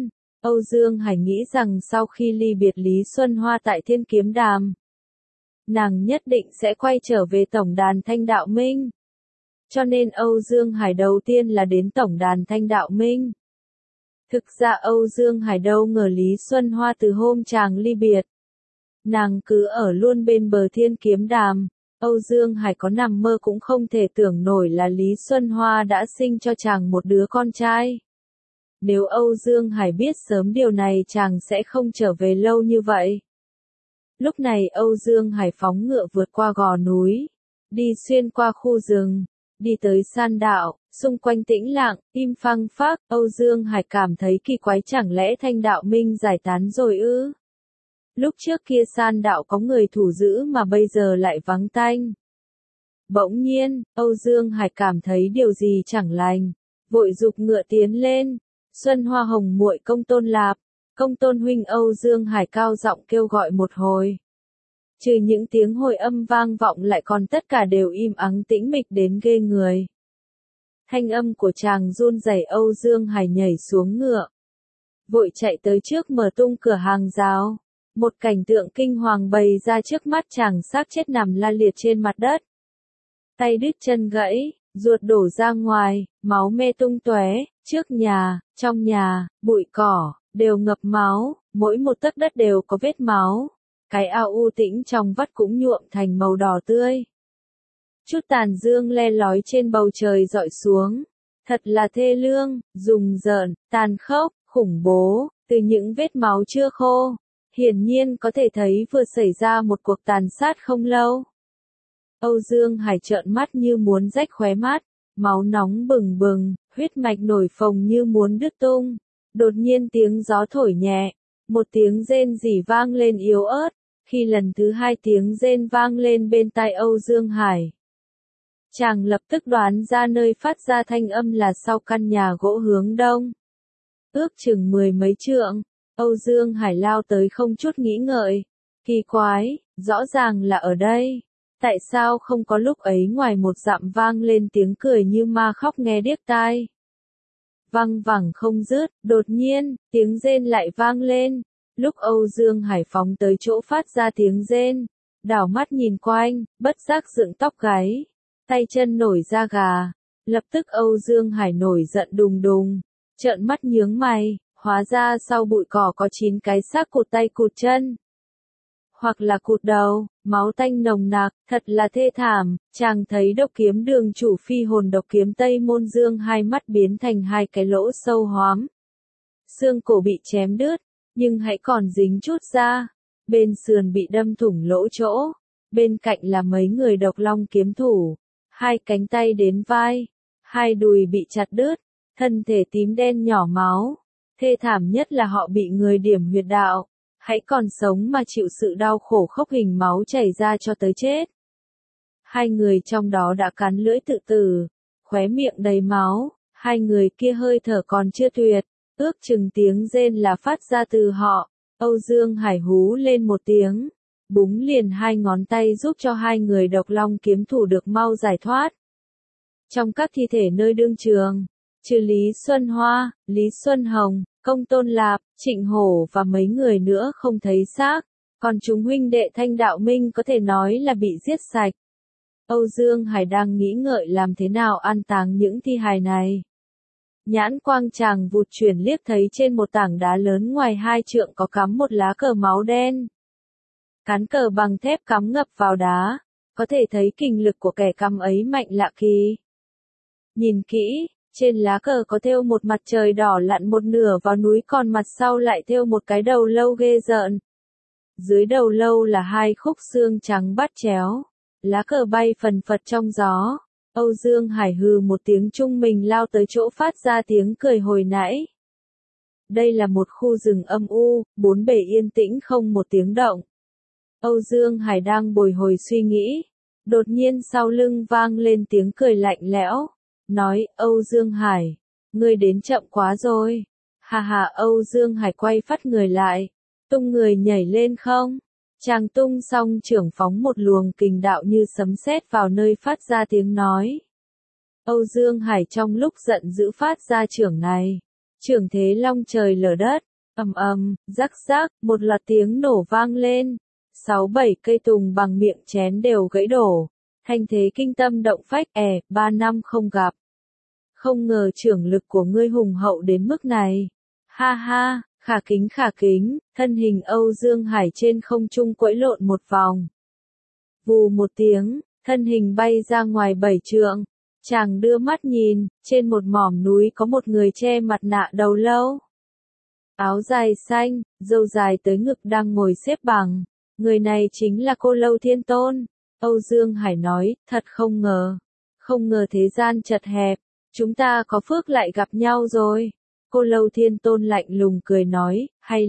Âu Dương Hải nghĩ rằng sau khi ly biệt Lý Xuân Hoa tại Thiên Kiếm Đàm, nàng nhất định sẽ quay trở về tổng đàn Thanh Đạo Minh. Cho nên Âu Dương Hải đầu tiên là đến tổng đàn Thanh Đạo Minh. Thực ra Âu Dương Hải đâu ngờ Lý Xuân Hoa từ hôm chàng ly biệt, nàng cứ ở luôn bên bờ Thiên Kiếm Đàm. Âu Dương Hải có nằm mơ cũng không thể tưởng nổi là Lý Xuân Hoa đã sinh cho chàng một đứa con trai. Nếu Âu Dương Hải biết sớm điều này chàng sẽ không trở về lâu như vậy. Lúc này Âu Dương Hải phóng ngựa vượt qua gò núi, đi xuyên qua khu rừng, đi tới san đạo, xung quanh tĩnh lặng, im phăng phắc. Âu Dương Hải cảm thấy kỳ quái, chẳng lẽ Thanh Đạo Minh giải tán rồi ư? Lúc trước kia san đạo có người thủ giữ mà bây giờ lại vắng tanh. Bỗng nhiên, Âu Dương Hải cảm thấy điều gì chẳng lành, vội giục ngựa tiến lên. Xuân Hoa Hồng muội Công Tôn Lạp, Công Tôn huynh. Âu Dương Hải cao giọng kêu gọi một hồi. Trừ những tiếng hồi âm vang vọng lại còn tất cả đều im ắng tĩnh mịch đến ghê người. Thanh âm của chàng run rẩy. Âu Dương Hải nhảy xuống ngựa, vội chạy tới trước mở tung cửa hàng rào. Một cảnh tượng kinh hoàng bày ra trước mắt chàng, xác chết nằm la liệt trên mặt đất. Tay đứt chân gãy, ruột đổ ra ngoài, máu me tung tóe, trước nhà, trong nhà, bụi cỏ, đều ngập máu, mỗi một tấc đất đều có vết máu. Cái ao u tĩnh trong vắt cũng nhuộm thành màu đỏ tươi. Chút tàn dương le lói trên bầu trời rọi xuống. Thật là thê lương, rùng rợn, tàn khốc, khủng bố, từ những vết máu chưa khô. Hiển nhiên có thể thấy vừa xảy ra một cuộc tàn sát không lâu. Âu Dương Hải trợn mắt như muốn rách khóe mắt, máu nóng bừng bừng, huyết mạch nổi phồng như muốn đứt tung. Đột nhiên tiếng gió thổi nhẹ, một tiếng rên rỉ vang lên yếu ớt. Khi lần thứ hai tiếng rên vang lên bên tai Âu Dương Hải, chàng lập tức đoán ra nơi phát ra thanh âm là sau căn nhà gỗ hướng đông. Ước chừng 10 mấy trượng, Âu Dương Hải lao tới không chút nghĩ ngợi. Kỳ quái, rõ ràng là ở đây. Tại sao không có lúc ấy ngoài một dặm vang lên tiếng cười như ma khóc nghe điếc tai. Văng vẳng không dứt, đột nhiên, tiếng rên lại vang lên. Lúc Âu Dương Hải phóng tới chỗ phát ra tiếng rên, đảo mắt nhìn quanh, bất giác dựng tóc gáy, tay chân nổi da gà. Lập tức Âu Dương Hải nổi giận đùng đùng, trợn mắt nhướng mày, hóa ra sau bụi cỏ có 9 cái xác cụt tay cụt chân. Hoặc là cụt đầu, máu tanh nồng nặc, thật là thê thảm. Chàng thấy Độc Kiếm Đường chủ phi hồn độc kiếm Tây Môn Dương hai mắt biến thành 2 cái lỗ sâu hoắm. Xương cổ bị chém đứt, nhưng hãy còn dính chút da. Bên sườn bị đâm thủng lỗ chỗ. Bên cạnh là mấy người Độc Long kiếm thủ. 2 cánh tay đến vai. 2 đùi bị chặt đứt. Thân thể tím đen nhỏ máu. Thê thảm nhất là họ bị người điểm huyệt đạo. Hãy còn sống mà chịu sự đau khổ khốc hình máu chảy ra cho tới chết. 2 người trong đó đã cắn lưỡi tự tử, khóe miệng đầy máu. 2 người kia hơi thở còn chưa tuyệt, ước chừng tiếng rên là phát ra từ họ. Âu Dương Hải hú lên một tiếng, búng liền 2 ngón tay giúp cho 2 người Độc Long kiếm thủ được mau giải thoát. Trong các thi thể nơi đương trường, trừ Lý Xuân Hoa, Lý Xuân Hồng, Công Tôn Lạp, Trịnh Hổ và mấy người nữa không thấy xác, còn chúng huynh đệ Thanh Đạo Minh có thể nói là bị giết sạch. Âu Dương Hải đang nghĩ ngợi làm thế nào an táng những thi hài này. Nhãn quang chàng vụt chuyển liếc thấy trên một tảng đá lớn ngoài 2 trượng có cắm một lá cờ máu đen. Cán cờ bằng thép cắm ngập vào đá, có thể thấy kình lực của kẻ cắm ấy mạnh lạ kỳ. Nhìn kỹ, trên lá cờ có thêu một mặt trời đỏ lặn một nửa vào núi, còn mặt sau lại thêu một cái đầu lâu ghê rợn. Dưới đầu lâu là 2 khúc xương trắng bắt chéo. Lá cờ bay phần phật trong gió. Âu Dương Hải hừ một tiếng trung mình lao tới chỗ phát ra tiếng cười hồi nãy. Đây là một khu rừng âm u, 4 bề yên tĩnh không một tiếng động. Âu Dương Hải đang bồi hồi suy nghĩ. Đột nhiên sau lưng vang lên tiếng cười lạnh lẽo. Nói, Âu Dương Hải, ngươi đến chậm quá rồi. Hà hà. Âu Dương Hải quay phát người lại, tung người nhảy lên không. Chàng tung xong trưởng phóng một luồng kình đạo như sấm sét vào nơi phát ra tiếng nói. Âu Dương Hải trong lúc giận dữ phát ra trưởng này. Trưởng thế long trời lở đất, Ầm ầm, rắc rắc, một loạt tiếng nổ vang lên. 6-7 cây tùng bằng miệng chén đều gãy đổ. Thanh thế kinh tâm động phách, 3 năm không gặp. Không ngờ trưởng lực của ngươi hùng hậu đến mức này. Ha ha, khả kính, thân hình Âu Dương Hải trên không trung quẫy lộn một vòng. Vù một tiếng, thân hình bay ra ngoài 7 trượng. Chàng đưa mắt nhìn, trên một mỏm núi có một người che mặt nạ đầu lâu. Áo dài xanh, râu dài tới ngực đang ngồi xếp bằng. Người này chính là Cô Lâu Thiên Tôn. Âu Dương Hải nói, thật không ngờ thế gian chật hẹp, chúng ta có phước lại gặp nhau rồi. Cô Lâu Thiên Tôn lạnh lùng cười nói,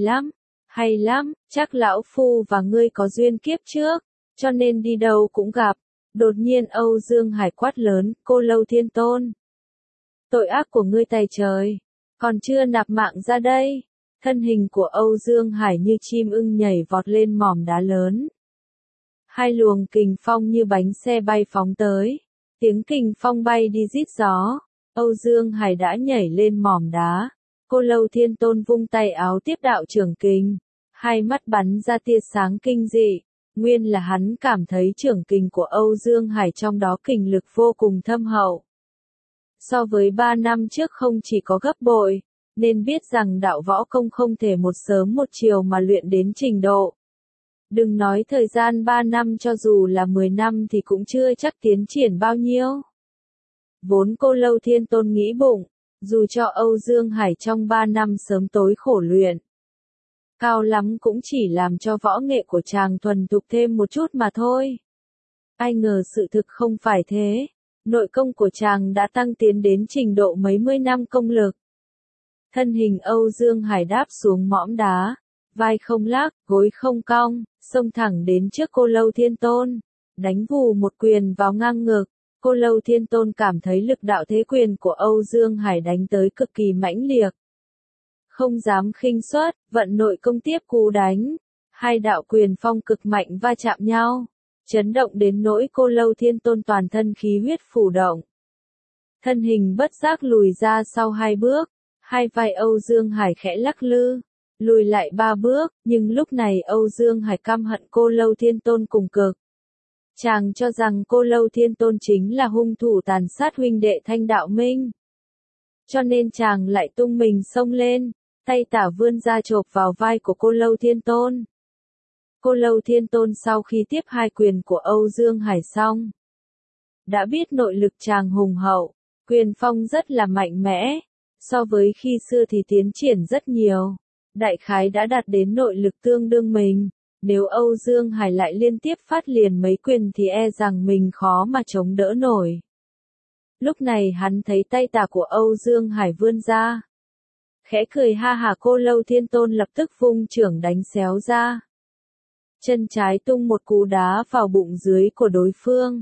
hay lắm, chắc lão phu và ngươi có duyên kiếp trước, cho nên đi đâu cũng gặp. Đột nhiên Âu Dương Hải quát lớn, Cô Lâu Thiên Tôn. Tội ác của ngươi tày trời, còn chưa nạp mạng ra đây. Thân hình của Âu Dương Hải như chim ưng nhảy vọt lên mỏm đá lớn. Hai luồng kình phong như bánh xe bay phóng tới. Tiếng kình phong bay đi rít gió. Âu Dương Hải đã nhảy lên mỏm đá. Cô Lâu Thiên Tôn vung tay áo tiếp đạo trưởng kình. Hai mắt bắn ra tia sáng kinh dị. Nguyên là hắn cảm thấy trưởng kình của Âu Dương Hải trong đó kình lực vô cùng thâm hậu. So với 3 năm trước không chỉ có gấp bội, nên biết rằng đạo võ công không thể một sớm một chiều mà luyện đến trình độ. Đừng nói thời gian 3 năm, cho dù là 10 năm thì cũng chưa chắc tiến triển bao nhiêu. Vốn Cô Lâu Thiên Tôn nghĩ bụng, dù cho Âu Dương Hải trong 3 năm sớm tối khổ luyện, cao lắm cũng chỉ làm cho võ nghệ của chàng thuần thục thêm một chút mà thôi. Ai ngờ sự thực không phải thế, nội công của chàng đã tăng tiến đến trình độ mấy mươi năm công lực. Thân hình Âu Dương Hải đáp xuống mỏm đá, vai không lắc, gối không cong, xông thẳng đến trước Cô Lâu Thiên Tôn, đánh vù một quyền vào ngang ngực. Cô Lâu Thiên Tôn cảm thấy lực đạo thế quyền của Âu Dương Hải đánh tới cực kỳ mãnh liệt. Không dám khinh suất, vận nội công tiếp cú đánh. Hai đạo quyền phong cực mạnh va chạm nhau, chấn động đến nỗi Cô Lâu Thiên Tôn toàn thân khí huyết phủ động. Thân hình bất giác lùi ra sau 2 bước, hai vai Âu Dương Hải khẽ lắc lư, lùi lại 3 bước, nhưng lúc này Âu Dương Hải căm hận Cô Lâu Thiên Tôn cùng cực. Chàng cho rằng Cô Lâu Thiên Tôn chính là hung thủ tàn sát huynh đệ Thanh Đạo Minh. Cho nên chàng lại tung mình xông lên, tay tả vươn ra chộp vào vai của Cô Lâu Thiên Tôn. Cô Lâu Thiên Tôn sau khi tiếp 2 quyền của Âu Dương Hải xong, đã biết nội lực chàng hùng hậu, quyền phong rất là mạnh mẽ, so với khi xưa thì tiến triển rất nhiều, đại khái đã đạt đến nội lực tương đương mình. Nếu Âu Dương Hải lại liên tiếp phát liền mấy quyền thì e rằng mình khó mà chống đỡ nổi. Lúc này hắn thấy tay tả của Âu Dương Hải vươn ra, khẽ cười ha hả. Cô Lâu Thiên Tôn lập tức vung chưởng đánh xéo ra. Chân trái tung một cú đá vào bụng dưới của đối phương.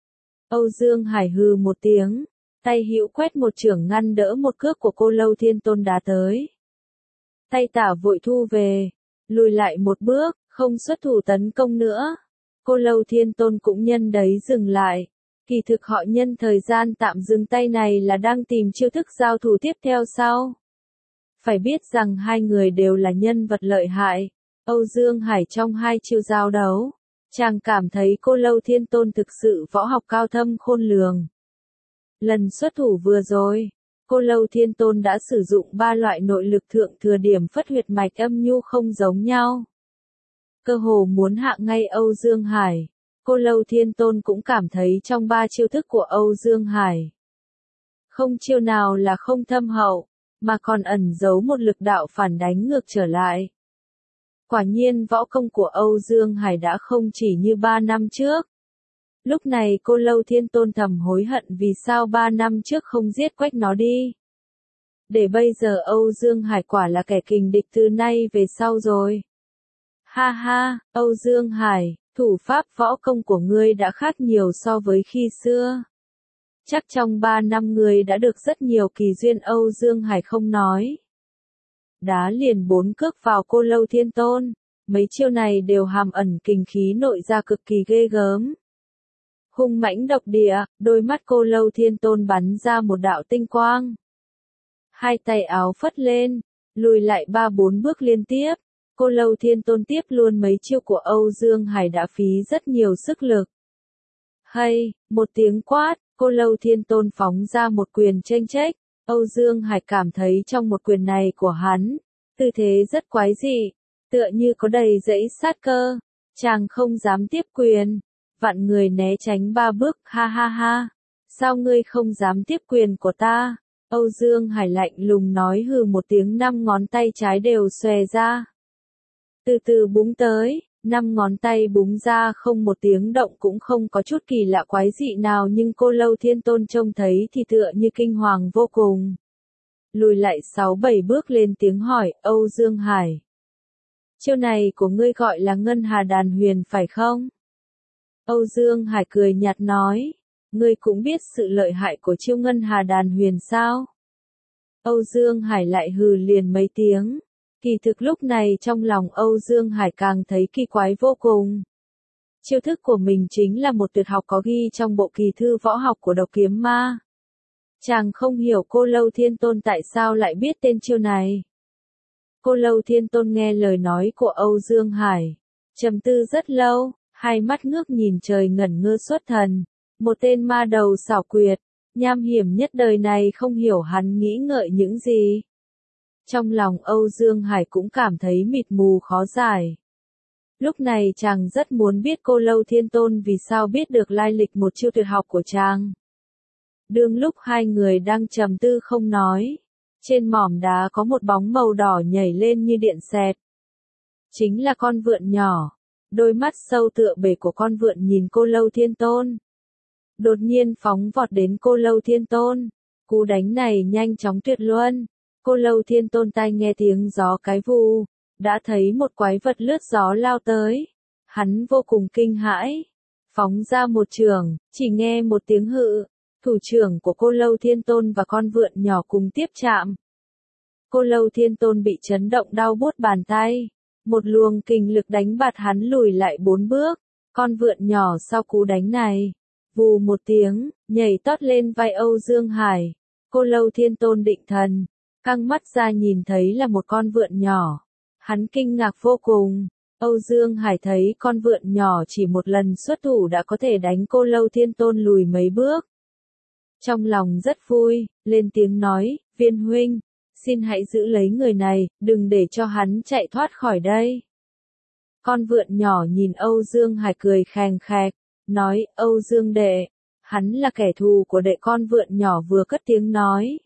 Âu Dương Hải hừ một tiếng, tay hữu quét một chưởng ngăn đỡ một cước của Cô Lâu Thiên Tôn đá tới. Tay tả vội thu về, lùi lại một bước, không xuất thủ tấn công nữa. Cô Lâu Thiên Tôn cũng nhân đấy dừng lại. Kỳ thực họ nhân thời gian tạm dừng tay này là đang tìm chiêu thức giao thủ tiếp theo sau. Phải biết rằng hai người đều là nhân vật lợi hại. Âu Dương Hải trong 2 chiêu giao đấu, chàng cảm thấy Cô Lâu Thiên Tôn thực sự võ học cao thâm khôn lường. Lần xuất thủ vừa rồi, Cô Lâu Thiên Tôn đã sử dụng 3 loại nội lực thượng thừa điểm phất huyệt mạch âm nhu không giống nhau. Cơ hồ muốn hạ ngay Âu Dương Hải. Cô Lâu Thiên Tôn cũng cảm thấy trong 3 chiêu thức của Âu Dương Hải, không chiêu nào là không thâm hậu, mà còn ẩn giấu một lực đạo phản đánh ngược trở lại. Quả nhiên võ công của Âu Dương Hải đã không chỉ như 3 năm trước. Lúc này Cô Lâu Thiên Tôn thầm hối hận vì sao 3 năm trước không giết quách nó đi. Để bây giờ Âu Dương Hải quả là kẻ kình địch từ nay về sau rồi. Ha ha, Âu Dương Hải, thủ pháp võ công của ngươi đã khác nhiều so với khi xưa. Chắc trong 3 năm ngươi đã được rất nhiều kỳ duyên. Âu Dương Hải không nói. Đá liền 4 cước vào Cô Lâu Thiên Tôn. Mấy chiêu này đều hàm ẩn kình khí nội ra cực kỳ ghê gớm. Hung mãnh độc địa, đôi mắt Cô Lâu Thiên Tôn bắn ra một đạo tinh quang. Hai tay áo phất lên, lùi lại 3-4 bước liên tiếp. Cô Lâu Thiên Tôn tiếp luôn mấy chiêu của Âu Dương Hải đã phí rất nhiều sức lực. Hay, một tiếng quát, cô Lâu Thiên Tôn phóng ra một quyền chênh chách. Âu Dương Hải cảm thấy trong một quyền này của hắn, tư thế rất quái dị, tựa như có đầy dẫy sát cơ. Chàng không dám tiếp quyền, vạn người né tránh 3 bước, ha ha ha. Sao ngươi không dám tiếp quyền của ta? Âu Dương Hải lạnh lùng nói hừ một tiếng, 5 ngón tay trái đều xòe ra. Từ từ búng tới, 5 ngón tay búng ra không một tiếng động, cũng không có chút kỳ lạ quái dị nào, nhưng cô Lâu Thiên Tôn trông thấy thì tựa như kinh hoàng vô cùng. Lùi lại 6-7 bước lên tiếng hỏi, Âu Dương Hải. Chiêu này của ngươi gọi là Ngân Hà Đàn Huyền phải không? Âu Dương Hải cười nhạt nói, ngươi cũng biết sự lợi hại của chiêu Ngân Hà Đàn Huyền sao? Âu Dương Hải lại hừ liền mấy tiếng. Kỳ thực lúc này trong lòng Âu Dương Hải càng thấy kỳ quái vô cùng. Chiêu thức của mình chính là một tuyệt học có ghi trong bộ kỳ thư võ học của Độc Kiếm Ma. Chàng không hiểu cô Lâu Thiên Tôn tại sao lại biết tên chiêu này. Cô Lâu Thiên Tôn nghe lời nói của Âu Dương Hải, trầm tư rất lâu, hai mắt ngước nhìn trời ngẩn ngơ xuất thần. Một tên ma đầu xảo quyệt, nham hiểm nhất đời này, không hiểu hắn nghĩ ngợi những gì. Trong lòng Âu Dương Hải cũng cảm thấy mịt mù khó giải. Lúc này chàng rất muốn biết cô Lâu Thiên Tôn vì sao biết được lai lịch một chiêu tuyệt học của chàng. Đương lúc hai người đang trầm tư không nói, trên mỏm đá có một bóng màu đỏ nhảy lên như điện xẹt. Chính là con vượn nhỏ, đôi mắt sâu tựa bể của con vượn nhìn cô Lâu Thiên Tôn. Đột nhiên phóng vọt đến cô Lâu Thiên Tôn, cú đánh này nhanh chóng tuyệt luân. Cô Lâu Thiên Tôn tai nghe tiếng gió cái vù, đã thấy một quái vật lướt gió lao tới. Hắn vô cùng kinh hãi, phóng ra một chưởng, chỉ nghe một tiếng hự, thủ trưởng của cô Lâu Thiên Tôn và con vượn nhỏ cùng tiếp chạm. Cô Lâu Thiên Tôn bị chấn động đau buốt bàn tay, một luồng kình lực đánh bạt hắn lùi lại 4 bước. Con vượn nhỏ sau cú đánh này, vù một tiếng, nhảy tót lên vai Âu Dương Hải. Cô Lâu Thiên Tôn định thần, căng mắt ra nhìn thấy là một con vượn nhỏ. Hắn kinh ngạc vô cùng. Âu Dương Hải thấy con vượn nhỏ chỉ một lần xuất thủ đã có thể đánh cô Lâu Thiên Tôn lùi mấy bước. Trong lòng rất vui, lên tiếng nói, Viên huynh, xin hãy giữ lấy người này, đừng để cho hắn chạy thoát khỏi đây. Con vượn nhỏ nhìn Âu Dương Hải cười khèng khẹc, nói, Âu Dương đệ, hắn là kẻ thù của đệ. Con vượn nhỏ vừa cất tiếng nói.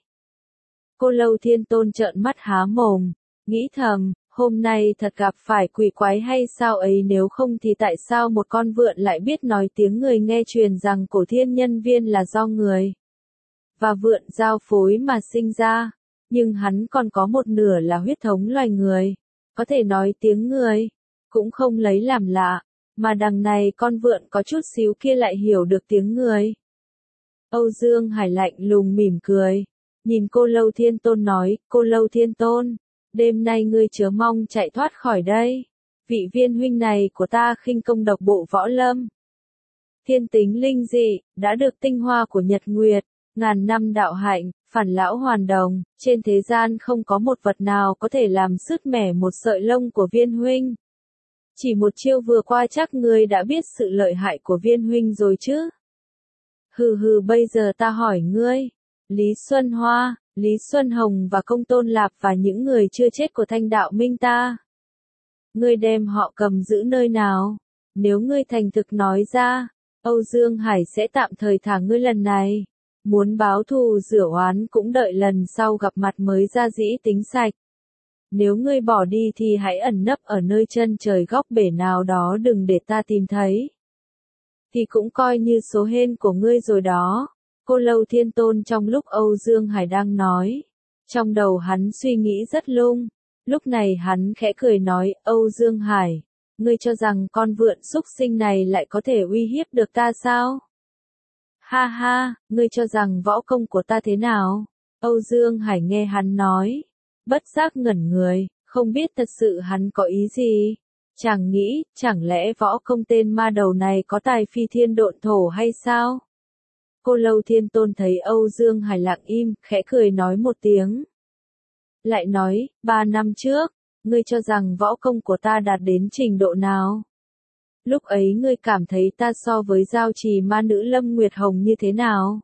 Cô Lâu Thiên Tôn trợn mắt há mồm, nghĩ thầm, hôm nay thật gặp phải quỷ quái hay sao ấy, nếu không thì tại sao một con vượn lại biết nói tiếng người, nghe truyền rằng cổ thiên nhân viên là do người và vượn giao phối mà sinh ra, nhưng hắn còn có một nửa là huyết thống loài người, có thể nói tiếng người, cũng không lấy làm lạ, mà đằng này con vượn có chút xíu kia lại hiểu được tiếng người. Âu Dương Hải lạnh lùng mỉm cười, nhìn cô Lâu Thiên Tôn nói, cô Lâu Thiên Tôn, đêm nay ngươi chớ mong chạy thoát khỏi đây. Vị Viên huynh này của ta khinh công độc bộ võ lâm, thiên tính linh dị, đã được tinh hoa của Nhật Nguyệt, ngàn năm đạo hạnh, phản lão hoàn đồng, trên thế gian không có một vật nào có thể làm sứt mẻ một sợi lông của Viên huynh. Chỉ một chiêu vừa qua chắc ngươi đã biết sự lợi hại của Viên huynh rồi chứ. Hừ hừ, bây giờ ta hỏi ngươi, Lý Xuân Hoa, Lý Xuân Hồng và Công Tôn Lạp và những người chưa chết của Thanh Đạo Minh ta, ngươi đem họ cầm giữ nơi nào? Nếu ngươi thành thực nói ra, Âu Dương Hải sẽ tạm thời thả ngươi lần này. Muốn báo thù rửa oán cũng đợi lần sau gặp mặt mới ra dĩ tính sạch. Nếu ngươi bỏ đi thì hãy ẩn nấp ở nơi chân trời góc bể nào đó, đừng để ta tìm thấy. Thì cũng coi như số hên của ngươi rồi đó. Cô Lâu Thiên Tôn trong lúc Âu Dương Hải đang nói, trong đầu hắn suy nghĩ rất lung. Lúc này hắn khẽ cười nói, Âu Dương Hải, ngươi cho rằng con vượn súc sinh này lại có thể uy hiếp được ta sao? Ha ha, ngươi cho rằng võ công của ta thế nào? Âu Dương Hải nghe hắn nói, bất giác ngẩn người, không biết thật sự hắn có ý gì. Chàng nghĩ, chẳng lẽ võ công tên ma đầu này có tài phi thiên độn thổ hay sao? Cô Lâu Thiên Tôn thấy Âu Dương Hải lặng im, khẽ cười nói một tiếng. Lại nói, 3 năm trước, ngươi cho rằng võ công của ta đạt đến trình độ nào? Lúc ấy ngươi cảm thấy ta so với giao trì ma nữ Lâm Nguyệt Hồng như thế nào?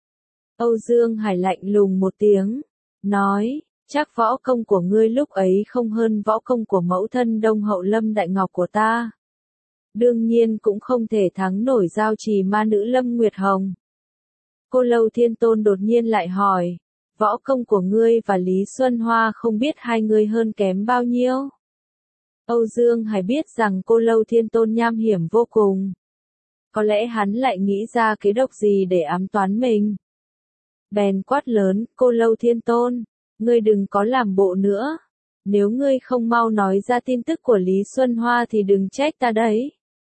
Âu Dương Hải lạnh lùng một tiếng, nói, chắc võ công của ngươi lúc ấy không hơn võ công của mẫu thân Đông Hậu Lâm Đại Ngọc của ta. Đương nhiên cũng không thể thắng nổi giao trì ma nữ Lâm Nguyệt Hồng. Cô Lâu Thiên Tôn đột nhiên lại hỏi, võ công của ngươi và Lý Xuân Hoa không biết hai người hơn kém bao nhiêu? Âu Dương Hải biết rằng cô Lâu Thiên Tôn nham hiểm vô cùng. Có lẽ hắn lại nghĩ ra kế độc gì để ám toán mình. Bèn quát lớn, cô Lâu Thiên Tôn, ngươi đừng có làm bộ nữa. Nếu ngươi không mau nói ra tin tức của Lý Xuân Hoa thì đừng trách ta đấy.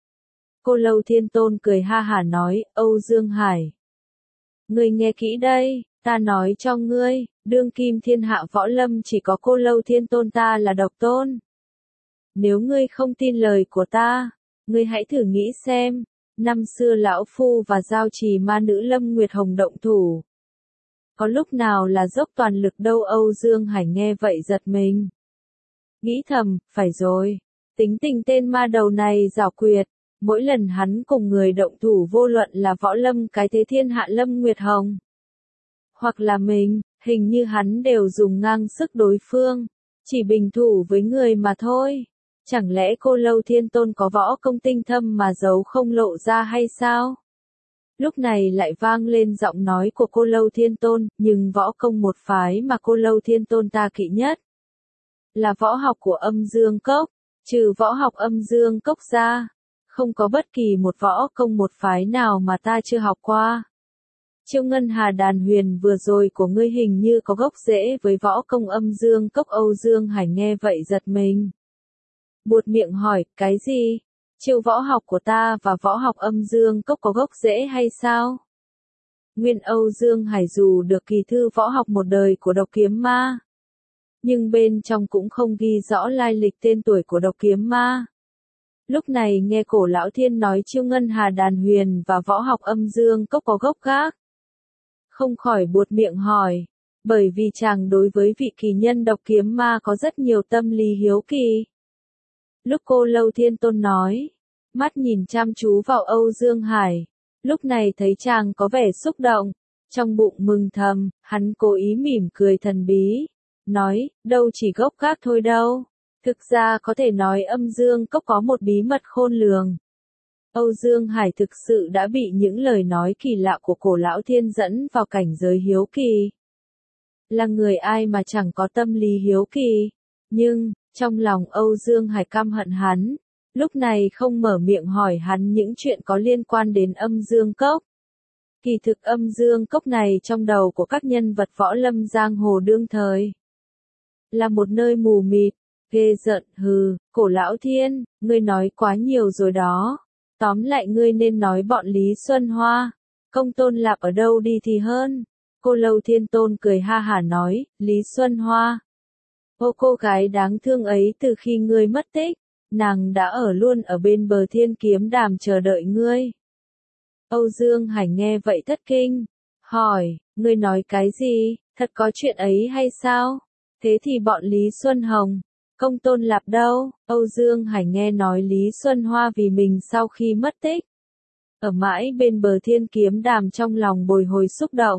Cô Lâu Thiên Tôn cười ha hả nói, Âu Dương Hải. Ngươi nghe kỹ đây, ta nói cho ngươi, đương kim thiên hạ võ lâm chỉ có cô Lâu Thiên Tôn ta là độc tôn. Nếu ngươi không tin lời của ta, ngươi hãy thử nghĩ xem, năm xưa lão phu và giao trì ma nữ Lâm Nguyệt Hồng động thủ. Có lúc nào là dốc toàn lực đâu? Âu Dương Hải nghe vậy giật mình. Nghĩ thầm, phải rồi, tính tình tên ma đầu này giảo quyệt, mỗi lần hắn cùng người động thủ vô luận là võ lâm cái thế thiên hạ Lâm Nguyệt Hồng. Hoặc là mình, hình như hắn đều dùng ngang sức đối phương, chỉ bình thủ với người mà thôi. Chẳng lẽ cô Lâu Thiên Tôn có võ công tinh thâm mà giấu không lộ ra hay sao? Lúc này lại vang lên giọng nói của cô Lâu Thiên Tôn, nhưng võ công một phái mà cô Lâu Thiên Tôn ta kỵ nhất là võ học của Âm Dương Cốc, trừ võ học Âm Dương Cốc ra, không có bất kỳ một võ công một phái nào mà ta chưa học qua. Chiêu Ngân Hà Đàn Huyền vừa rồi của ngươi hình như có gốc rễ với võ công Âm Dương Cốc. Âu Dương Hải nghe vậy giật mình. Buột miệng hỏi, cái gì? Chiêu võ học của ta và võ học Âm Dương Cốc có gốc rễ hay sao? Nguyên Âu Dương Hải dù được kỳ thư võ học một đời của độc kiếm ma, nhưng bên trong cũng không ghi rõ lai lịch tên tuổi của độc kiếm ma. Lúc này nghe Cổ Lão Thiên nói Chiêu Ngân Hà Đàn Huyền và võ học Âm Dương Cốc có gốc gác, không khỏi buột miệng hỏi, bởi vì chàng đối với vị kỳ nhân độc kiếm ma có rất nhiều tâm lý hiếu kỳ. Lúc cô Lâu Thiên Tôn nói, mắt nhìn chăm chú vào Âu Dương Hải, lúc này thấy chàng có vẻ xúc động, trong bụng mừng thầm, hắn cố ý mỉm cười thần bí, nói, đâu chỉ gốc gác thôi đâu, thực ra có thể nói Âm Dương Cốc có một bí mật khôn lường. Âu Dương Hải thực sự đã bị những lời nói kỳ lạ của Cổ Lão Thiên dẫn vào cảnh giới hiếu kỳ. Là người ai mà chẳng có tâm lý hiếu kỳ, nhưng, trong lòng Âu Dương Hải căm hận hắn, lúc này không mở miệng hỏi hắn những chuyện có liên quan đến Âm Dương Cốc. Kỳ thực Âm Dương Cốc này trong đầu của các nhân vật võ lâm giang hồ đương thời là một nơi mù mịt, ghê rợn. Hừ, Cổ Lão Thiên, ngươi nói quá nhiều rồi đó. Tóm lại ngươi nên nói bọn Lý Xuân Hoa, Công Tôn Lạp ở đâu đi thì hơn. Cô Lâu Thiên Tôn cười ha hả nói, Lý Xuân Hoa. Ô cô gái đáng thương ấy từ khi ngươi mất tích, nàng đã ở luôn ở bên bờ Thiên Kiếm Đàm chờ đợi ngươi. Âu Dương Hải nghe vậy thất kinh, hỏi, ngươi nói cái gì, thật có chuyện ấy hay sao? Thế thì bọn Lý Xuân Hồng, Công Tôn Lạp đâu? Âu Dương Hải nghe nói Lý Xuân Hoa vì mình sau khi mất tích, ở mãi bên bờ Thiên Kiếm Đàm, trong lòng bồi hồi xúc động.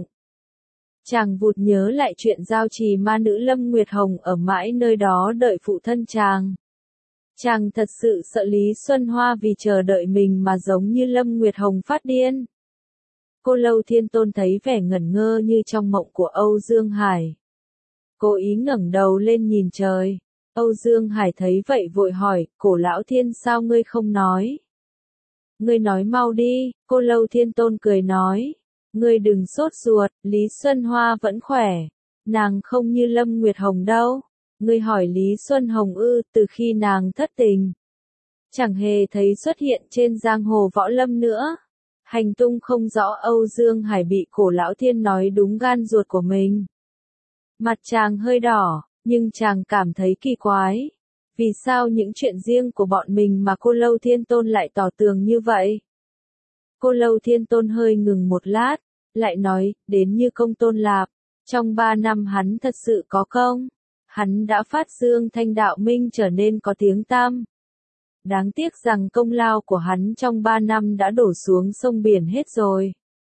Chàng vụt nhớ lại chuyện giao trì ma nữ Lâm Nguyệt Hồng ở mãi nơi đó đợi phụ thân chàng. Chàng thật sự sợ Lý Xuân Hoa vì chờ đợi mình mà giống như Lâm Nguyệt Hồng phát điên. Cô Lâu Thiên Tôn thấy vẻ ngẩn ngơ như trong mộng của Âu Dương Hải, cố ý ngẩng đầu lên nhìn trời. Âu Dương Hải thấy vậy vội hỏi, Cổ Lão Thiên sao ngươi không nói? Ngươi nói mau đi. Cô Lâu Thiên Tôn cười nói, ngươi đừng sốt ruột, Lý Xuân Hoa vẫn khỏe, nàng không như Lâm Nguyệt Hồng đâu. Ngươi hỏi Lý Xuân Hồng ư? Từ khi nàng thất tình, chẳng hề thấy xuất hiện trên giang hồ võ lâm nữa, hành tung không rõ. Âu Dương Hải bị Cổ Lão Thiên nói đúng gan ruột của mình. Mặt chàng hơi đỏ, nhưng chàng cảm thấy kỳ quái. Vì sao những chuyện riêng của bọn mình mà cô Lâu Thiên Tôn lại tỏ tường như vậy? Cô Lâu Thiên Tôn hơi ngừng một lát, lại nói, đến như Công Tôn Lạp, trong 3 năm hắn thật sự có công. Hắn đã phát dương thanh đạo minh trở nên có tiếng tăm. Đáng tiếc rằng công lao của hắn trong 3 năm đã đổ xuống sông biển hết rồi.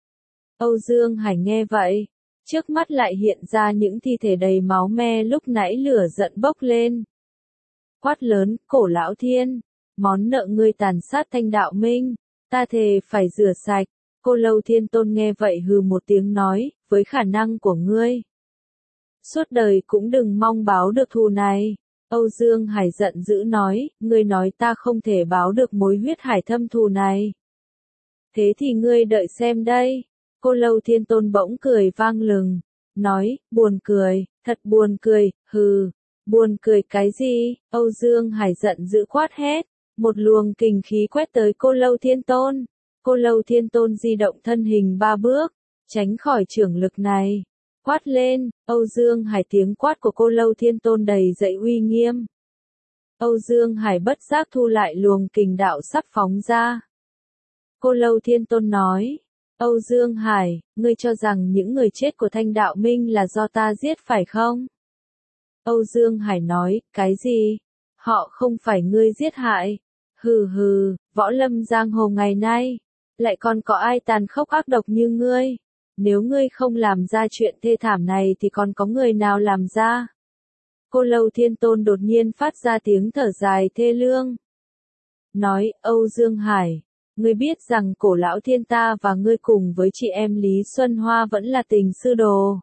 Âu Dương Hải nghe vậy, trước mắt lại hiện ra những thi thể đầy máu me lúc nãy lửa giận bốc lên. Quát lớn, Cổ Lão Thiên, món nợ ngươi tàn sát thanh đạo minh, ta thề phải rửa sạch. Cô Lâu Thiên Tôn nghe vậy hừ một tiếng nói, với khả năng của ngươi, suốt đời cũng đừng mong báo được thù này. Âu Dương Hải giận dữ nói, ngươi nói ta không thể báo được mối huyết hải thâm thù này. Thế thì ngươi đợi xem đây. Cô Lâu Thiên Tôn bỗng cười vang lừng, nói, buồn cười, thật buồn cười, hừ, buồn cười cái gì? Âu Dương Hải giận dữ quát hét, một luồng kình khí quét tới Cô Lâu Thiên Tôn. Cô Lâu Thiên Tôn di động thân hình 3 bước, tránh khỏi chưởng lực này. Quát lên, Âu Dương Hải, tiếng quát của Cô Lâu Thiên Tôn đầy dậy uy nghiêm. Âu Dương Hải bất giác thu lại luồng kình đạo sắp phóng ra. Cô Lâu Thiên Tôn nói, Âu Dương Hải, ngươi cho rằng những người chết của Thanh Đạo Minh là do ta giết phải không? Âu Dương Hải nói, cái gì? Họ không phải ngươi giết hại. Hừ hừ, võ lâm giang hồ ngày nay, lại còn có ai tàn khốc ác độc như ngươi? Nếu ngươi không làm ra chuyện thê thảm này thì còn có người nào làm ra? Cô Lâu Thiên Tôn đột nhiên phát ra tiếng thở dài thê lương. Nói, Âu Dương Hải, ngươi biết rằng Cổ Lão Thiên ta và ngươi cùng với chị em Lý Xuân Hoa vẫn là tình sư đồ.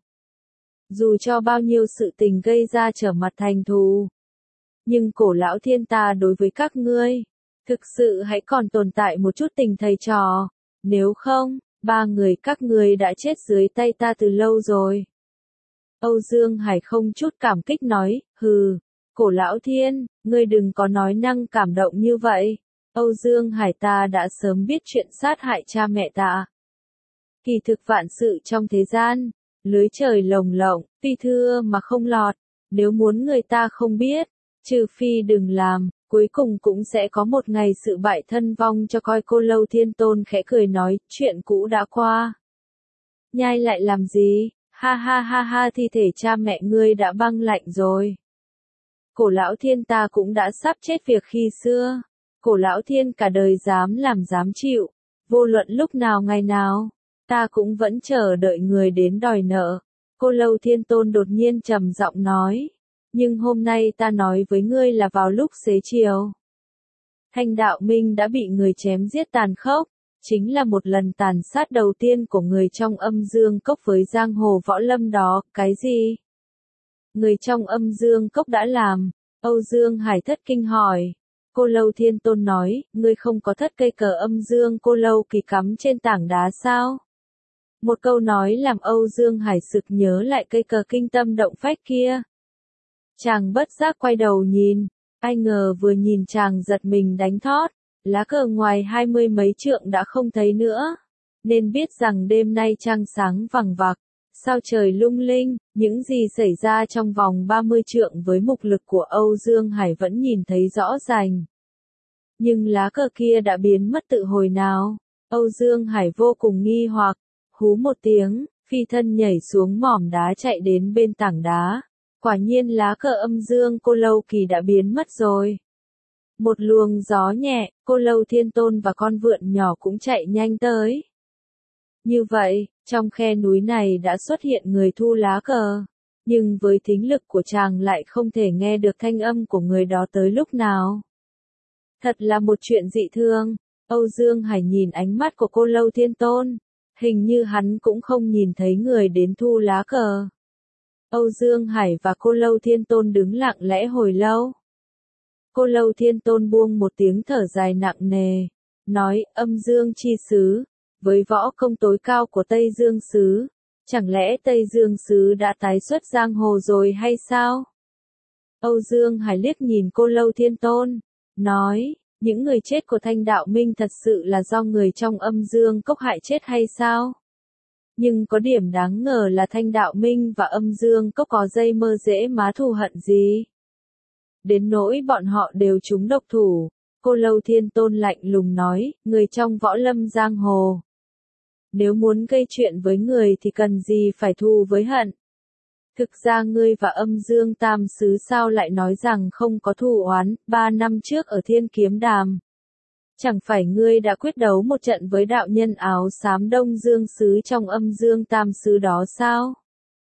Dù cho bao nhiêu sự tình gây ra trở mặt thành thù, nhưng Cổ Lão Thiên ta đối với các ngươi, thực sự hãy còn tồn tại một chút tình thầy trò. Nếu không, 3 người các ngươi đã chết dưới tay ta từ lâu rồi. Âu Dương Hải không chút cảm kích nói, hừ, Cổ Lão Thiên, ngươi đừng có nói năng cảm động như vậy. Âu Dương Hải, ta đã sớm biết chuyện sát hại cha mẹ ta. Kỳ thực vạn sự trong thế gian, lưới trời lồng lộng, tuy thưa mà không lọt, nếu muốn người ta không biết, trừ phi đừng làm, cuối cùng cũng sẽ có một ngày sự bại thân vong cho coi. Cô Lâu Thiên Tôn khẽ cười nói, chuyện cũ đã qua. Nhai lại làm gì? Ha ha ha ha, thi thể cha mẹ ngươi đã băng lạnh rồi. Cổ Lão Thiên ta cũng đã sắp chết việc khi xưa. Cổ Lão Thiên cả đời dám làm dám chịu, vô luận lúc nào ngày nào, ta cũng vẫn chờ đợi người đến đòi nợ. Cô Lâu Thiên Tôn đột nhiên trầm giọng nói, nhưng hôm nay ta nói với ngươi là vào lúc xế chiều. Thanh Đạo Minh đã bị người chém giết tàn khốc, chính là một lần tàn sát đầu tiên của người trong Âm Dương Cốc với giang hồ võ lâm đó. Cái gì? Người trong Âm Dương Cốc đã làm? Âu Dương Hải thất kinh hỏi. Cô Lâu Thiên Tôn nói, ngươi không có thất cây cờ Âm Dương Cô Lâu Kỳ cắm trên tảng đá sao? Một câu nói làm Âu Dương Hải sực nhớ lại cây cờ kinh tâm động phách kia. Chàng bất giác quay đầu nhìn, ai ngờ vừa nhìn chàng giật mình đánh thót, lá cờ ngoài 20 mấy trượng đã không thấy nữa, nên biết rằng đêm nay trăng sáng vằng vặc, sao trời lung linh, những gì xảy ra trong vòng 30 trượng với mục lực của Âu Dương Hải vẫn nhìn thấy rõ ràng. Nhưng lá cờ kia đã biến mất tự hồi nào? Âu Dương Hải vô cùng nghi hoặc, hú một tiếng, phi thân nhảy xuống mỏm đá chạy đến bên tảng đá. Quả nhiên lá cờ Âm Dương Cô Lâu Kỳ đã biến mất rồi. Một luồng gió nhẹ, Cô Lâu Thiên Tôn và con vượn nhỏ cũng chạy nhanh tới. Như vậy, trong khe núi này đã xuất hiện người thu lá cờ, nhưng với thính lực của chàng lại không thể nghe được thanh âm của người đó tới lúc nào. Thật là một chuyện dị thương. Âu Dương Hải nhìn ánh mắt của Cô Lâu Thiên Tôn, hình như hắn cũng không nhìn thấy người đến thu lá cờ. Âu Dương Hải và Cô Lâu Thiên Tôn đứng lặng lẽ hồi lâu. Cô Lâu Thiên Tôn buông một tiếng thở dài nặng nề, nói, Âm Dương chi xứ, với võ công tối cao của Tây Dương xứ, chẳng lẽ Tây Dương xứ đã tái xuất giang hồ rồi hay sao? Âu Dương Hải liếc nhìn Cô Lâu Thiên Tôn, nói, những người chết của Thanh Đạo Minh thật sự là do người trong Âm Dương Cốc hại chết hay sao? Nhưng có điểm đáng ngờ là Thanh Đạo Minh và Âm Dương Cốc có dây mơ rễ má thù hận gì? Đến nỗi bọn họ đều trúng độc thủ. Cô Lâu Thiên Tôn lạnh lùng nói, người trong võ lâm giang hồ, nếu muốn gây chuyện với người thì cần gì phải thù với hận. Thực ra ngươi và Âm Dương Tam Sứ sao lại nói rằng không có thù oán, 3 năm trước ở Thiên Kiếm Đàm. Chẳng phải ngươi đã quyết đấu một trận với đạo nhân áo xám Đông Dương Sứ trong Âm Dương Tam Sứ đó sao?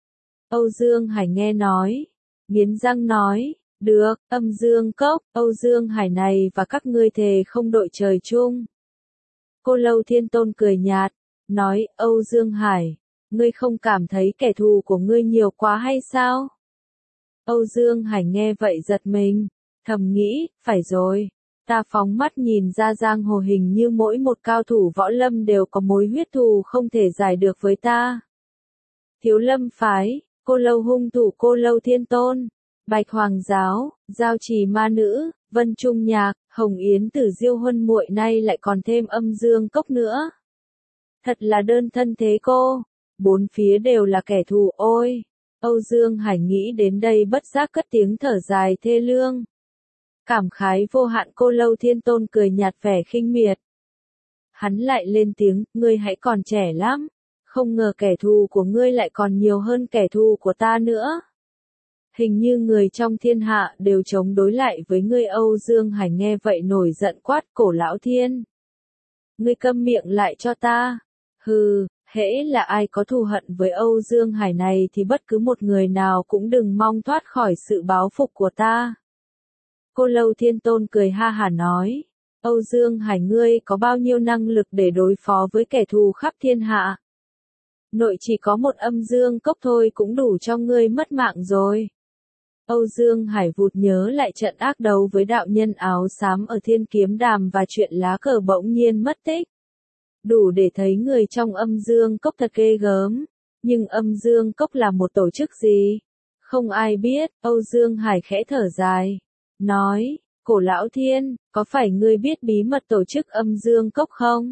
Âu Dương Hải nghe nói, nghiến răng nói, được, Âm Dương Cốc, Âu Dương Hải này và các ngươi thề không đội trời chung. Cô Lâu Thiên Tôn cười nhạt, nói, Âu Dương Hải, ngươi không cảm thấy kẻ thù của ngươi nhiều quá hay sao? Âu Dương Hải nghe vậy giật mình, thầm nghĩ, phải rồi, ta phóng mắt nhìn ra giang hồ hình như mỗi một cao thủ võ lâm đều có mối huyết thù không thể giải được với ta. Thiếu Lâm phái, Cô Lâu hung thủ Cô Lâu Thiên Tôn, Bạch Hoàng giáo, Giao Trì ma nữ, Vân Trung Nhạc, Hồng Yến Tử Diêu Huân muội nay lại còn thêm Âm Dương Cốc nữa. Thật là đơn thân thế cô, bốn phía đều là kẻ thù ôi. Âu Dương Hải nghĩ đến đây bất giác cất tiếng thở dài thê lương. Cảm khái vô hạn. Cô Lâu Thiên Tôn cười nhạt vẻ khinh miệt. Hắn lại lên tiếng, ngươi hãy còn trẻ lắm, không ngờ kẻ thù của ngươi lại còn nhiều hơn kẻ thù của ta nữa. Hình như người trong thiên hạ đều chống đối lại với ngươi. Âu Dương Hải nghe vậy nổi giận quát, Cổ Lão Thiên, ngươi câm miệng lại cho ta. Hừ, hễ là ai có thù hận với Âu Dương Hải này thì bất cứ một người nào cũng đừng mong thoát khỏi sự báo phục của ta. Cô Lâu Thiên Tôn cười ha hả nói, Âu Dương Hải ngươi có bao nhiêu năng lực để đối phó với kẻ thù khắp thiên hạ? Nội chỉ có một Âm Dương Cốc thôi cũng đủ cho ngươi mất mạng rồi. Âu Dương Hải vụt nhớ lại trận ác đấu với đạo nhân áo xám ở Thiên Kiếm Đàm và chuyện lá cờ bỗng nhiên mất tích. Đủ để thấy người trong Âm Dương Cốc thật ghê gớm. Nhưng Âm Dương Cốc là một tổ chức gì? Không ai biết. Âu Dương Hải khẽ thở dài, nói, Cổ Lão Thiên, có phải ngươi biết bí mật tổ chức Âm Dương Cốc không?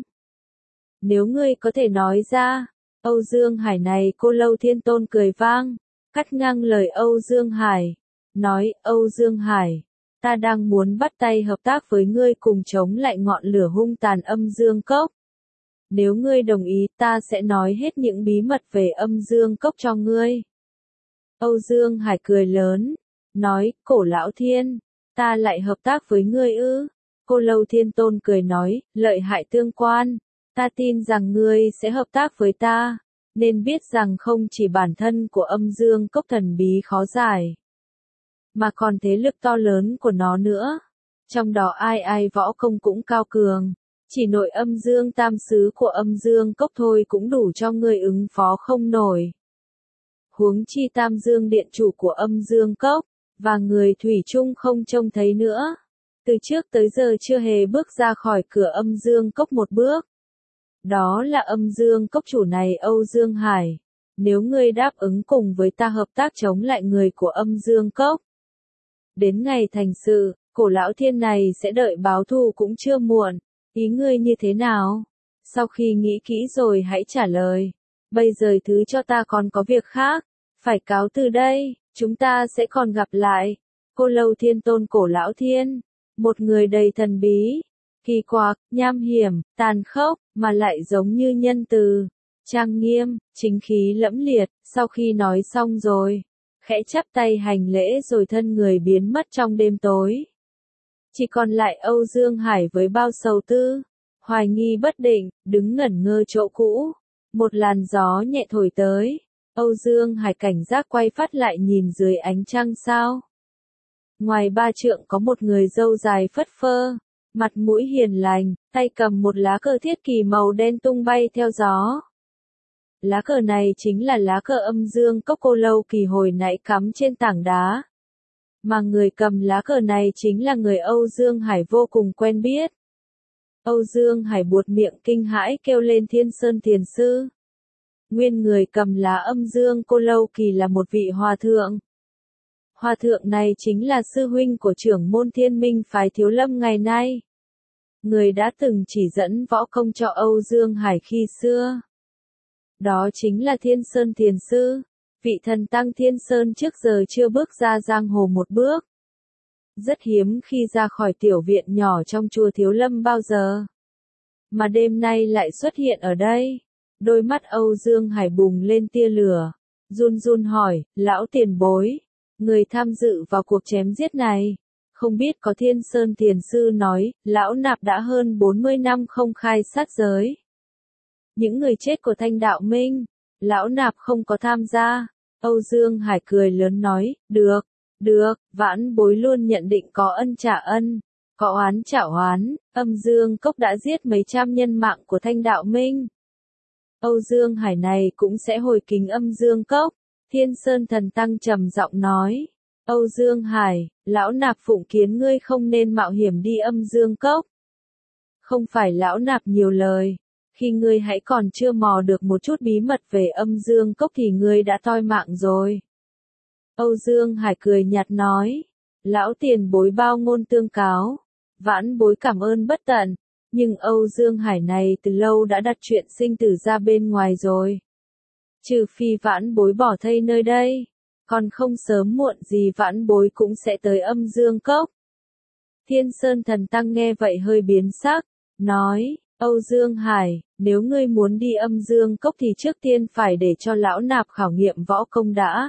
Nếu ngươi có thể nói ra. Âu Dương Hải này. Cô Lâu Thiên Tôn cười vang, cắt ngang lời Âu Dương Hải, nói, Âu Dương Hải, ta đang muốn bắt tay hợp tác với ngươi cùng chống lại ngọn lửa hung tàn Âm Dương Cốc. Nếu ngươi đồng ý, ta sẽ nói hết những bí mật về Âm Dương Cốc cho ngươi. Âu Dương Hải cười lớn, nói, Cổ Lão Thiên, ta lại hợp tác với ngươi ư? Cô Lâu Thiên Tôn cười nói, lợi hại tương quan, ta tin rằng ngươi sẽ hợp tác với ta, nên biết rằng không chỉ bản thân của Âm Dương Cốc thần bí khó giải, mà còn thế lực to lớn của nó nữa. Trong đó ai ai võ công cũng cao cường, chỉ nội Âm Dương Tam Sứ của Âm Dương Cốc thôi cũng đủ cho ngươi ứng phó không nổi. Huống chi Tam Dương Điện chủ của Âm Dương Cốc, và người thủy chung không trông thấy nữa. Từ trước tới giờ chưa hề bước ra khỏi cửa Âm Dương Cốc một bước. Đó là Âm Dương Cốc chủ này Âu Dương Hải. Nếu ngươi đáp ứng cùng với ta hợp tác chống lại người của Âm Dương Cốc, đến ngày thành sự, Cổ Lão Thiên này sẽ đợi báo thù cũng chưa muộn. Ý ngươi như thế nào? Sau khi nghĩ kỹ rồi hãy trả lời. Bây giờ thứ cho ta còn có việc khác. Phải cáo từ đây, chúng ta sẽ còn gặp lại. Cô Lâu Thiên Tôn. Cổ Lão Thiên, một người đầy thần bí, kỳ quặc, nham hiểm, tàn khốc, mà lại giống như nhân từ, trang nghiêm, chính khí lẫm liệt. Sau khi nói xong rồi, khẽ chắp tay hành lễ rồi thân người biến mất trong đêm tối. Chỉ còn lại Âu Dương Hải với bao sầu tư, hoài nghi bất định, đứng ngẩn ngơ chỗ cũ. Một làn gió nhẹ thổi tới, Âu Dương Hải cảnh giác quay phát lại nhìn dưới ánh trăng sao. Ngoài 3 trượng có một người râu dài phất phơ, mặt mũi hiền lành, tay cầm một lá cờ thiết kỳ màu đen tung bay theo gió. Lá cờ này chính là lá cờ Âm Dương Cốc Cô Lâu Kỳ hồi nãy cắm trên tảng đá. Mà người cầm lá cờ này chính là người Âu Dương Hải vô cùng quen biết. Âu Dương Hải buột miệng kinh hãi kêu lên, Thiên Sơn Thiền Sư. Nguyên người cầm lá Âm Dương Cô Lâu Kỳ là một vị hòa thượng. Hòa thượng này chính là sư huynh của trưởng môn Thiên Minh phái Thiếu Lâm ngày nay. Người đã từng chỉ dẫn võ công cho Âu Dương Hải khi xưa. Đó chính là Thiên Sơn Thiền Sư, vị thần tăng Thiên Sơn trước giờ chưa bước ra giang hồ một bước. Rất hiếm khi ra khỏi tiểu viện nhỏ trong chùa Thiếu Lâm bao giờ. Mà đêm nay lại xuất hiện ở đây. Đôi mắt Âu Dương Hải bùng lên tia lửa. run run hỏi, lão tiền bối, người tham dự vào cuộc chém giết này, không biết có Thiên Sơn Thiền Sư nói, lão nạp đã hơn 40 năm không khai sát giới. Những người chết của Thanh Đạo Minh, lão nạp không có tham gia. Âu Dương Hải cười lớn nói, được, vãn bối luôn nhận định có ân trả ân, có oán trả oán, Âm Dương Cốc đã giết mấy trăm nhân mạng của Thanh Đạo Minh. Âu Dương Hải này cũng sẽ hồi kính Âm Dương Cốc. Thiên Sơn Thần Tăng trầm giọng nói, Âu Dương Hải, lão nạp phụng kiến ngươi không nên mạo hiểm đi Âm Dương Cốc. Không phải lão nạp nhiều lời, khi ngươi hãy còn chưa mò được một chút bí mật về Âm Dương Cốc thì ngươi đã toi mạng rồi. Âu Dương Hải cười nhạt nói, lão tiền bối bao ngôn tương cáo, vãn bối cảm ơn bất tận, nhưng Âu Dương Hải này từ lâu đã đặt chuyện sinh tử ra bên ngoài rồi. Trừ phi vãn bối bỏ thây nơi đây, còn không sớm muộn gì vãn bối cũng sẽ tới Âm Dương Cốc. Thiên Sơn Thần Tăng nghe vậy hơi biến sắc, nói, Âu Dương Hải, nếu ngươi muốn đi Âm Dương Cốc thì trước tiên phải để cho lão nạp khảo nghiệm võ công đã.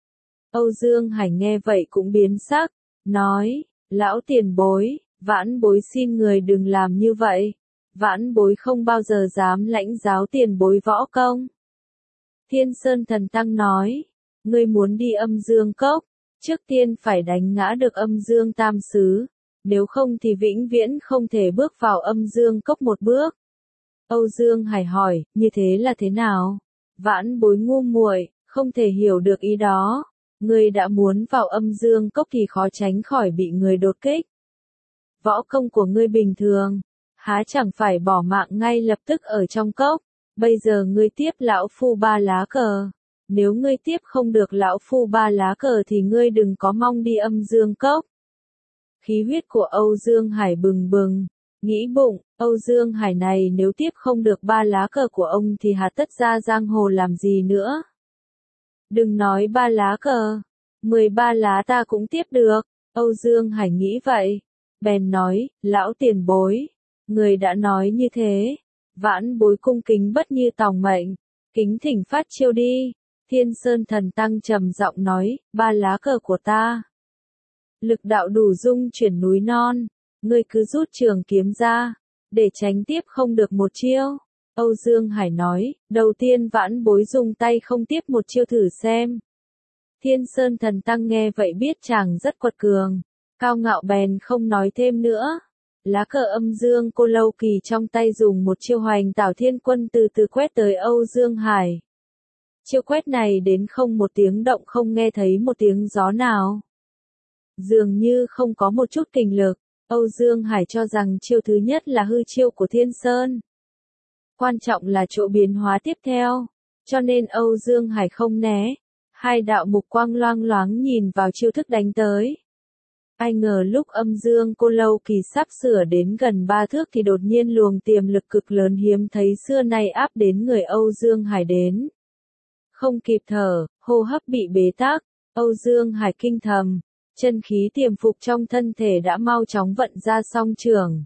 Âu Dương Hải nghe vậy cũng biến sắc, nói, lão tiền bối, vãn bối xin người đừng làm như vậy, vãn bối không bao giờ dám lãnh giáo tiền bối võ công. Thiên Sơn Thần Tăng nói, ngươi muốn đi Âm Dương Cốc, trước tiên phải đánh ngã được Âm Dương Tam Xứ, nếu không thì vĩnh viễn không thể bước vào Âm Dương Cốc một bước. Âu Dương Hải hỏi, như thế là thế nào? Vãn bối ngu muội, không thể hiểu được ý đó. Ngươi đã muốn vào Âm Dương Cốc thì khó tránh khỏi bị người đột kích. Võ công của ngươi bình thường, há chẳng phải bỏ mạng ngay lập tức ở trong cốc. Bây giờ ngươi tiếp lão phu 3 lá cờ. Nếu ngươi tiếp không được lão phu 3 lá cờ thì ngươi đừng có mong đi Âm Dương Cốc. Khí huyết của Âu Dương Hải bừng bừng, nghĩ bụng, Âu Dương Hải này nếu tiếp không được 3 lá cờ của ông thì hà tất ra giang hồ làm gì nữa. Đừng nói 3 lá cờ, 13 lá ta cũng tiếp được, Âu Dương Hải nghĩ vậy. Bèn nói, lão tiền bối, người đã nói như thế, vãn bối cung kính bất như tòng mệnh, kính thỉnh phát chiêu đi. Thiên Sơn Thần Tăng trầm giọng nói, 3 lá cờ của ta. Lực đạo đủ dung chuyển núi non, ngươi cứ rút trường kiếm ra, để tránh tiếp không được một chiêu. Âu Dương Hải nói, đầu tiên vãn bối dùng tay không tiếp một chiêu thử xem. Thiên Sơn Thần Tăng nghe vậy biết chàng rất quật cường, cao ngạo bèn không nói thêm nữa. Lá cờ Âm Dương Cô Lâu Kỳ trong tay dùng một chiêu Hoành Tảo Thiên Quân từ từ quét tới Âu Dương Hải. Chiêu quét này đến không một tiếng động, không nghe thấy một tiếng gió nào. Dường như không có một chút kình lực, Âu Dương Hải cho rằng chiêu thứ nhất là hư chiêu của Thiên Sơn. Quan trọng là chỗ biến hóa tiếp theo, cho nên Âu Dương Hải không né. Hai đạo mục quang loang loáng nhìn vào chiêu thức đánh tới. Ai ngờ lúc Âm Dương Cô Lâu Kỳ sắp sửa đến gần 3 thước thì đột nhiên luồng tiềm lực cực lớn hiếm thấy xưa nay áp đến người Âu Dương Hải đến. Không kịp thở, hô hấp bị bế tắc, Âu Dương Hải kinh thầm, chân khí tiềm phục trong thân thể đã mau chóng vận ra song trường.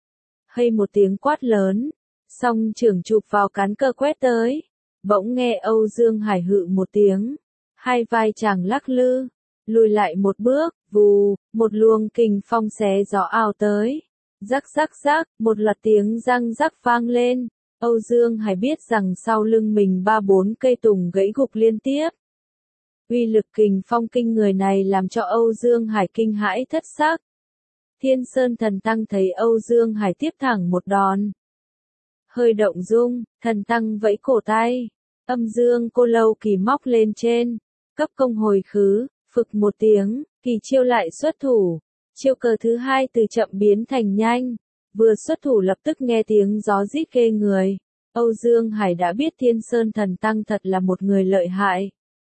Hay một tiếng quát lớn, song trường chụp vào cán cờ quét tới, bỗng nghe Âu Dương Hải hự một tiếng, hai vai chàng lắc lư, lùi lại một bước, vù, một luồng kình phong xé gió ào tới. Rắc rắc rắc, một loạt tiếng răng rắc vang lên. Âu Dương Hải biết rằng sau lưng mình 3-4 cây tùng gãy gục liên tiếp. Uy lực kình phong kinh người này làm cho Âu Dương Hải kinh hãi thất sắc. Thiên Sơn Thần Tăng thấy Âu Dương Hải tiếp thẳng một đòn. Hơi động dung, Thần Tăng vẫy cổ tay. Âm Dương Cô Lâu Kỳ móc lên trên. Cấp công hồi khứ, phực một tiếng, kỳ chiêu lại xuất thủ. Chiêu cờ thứ hai từ chậm biến thành nhanh. Vừa xuất thủ lập tức nghe tiếng gió rít ghê người. Âu Dương Hải đã biết Thiên Sơn Thần Tăng thật là một người lợi hại.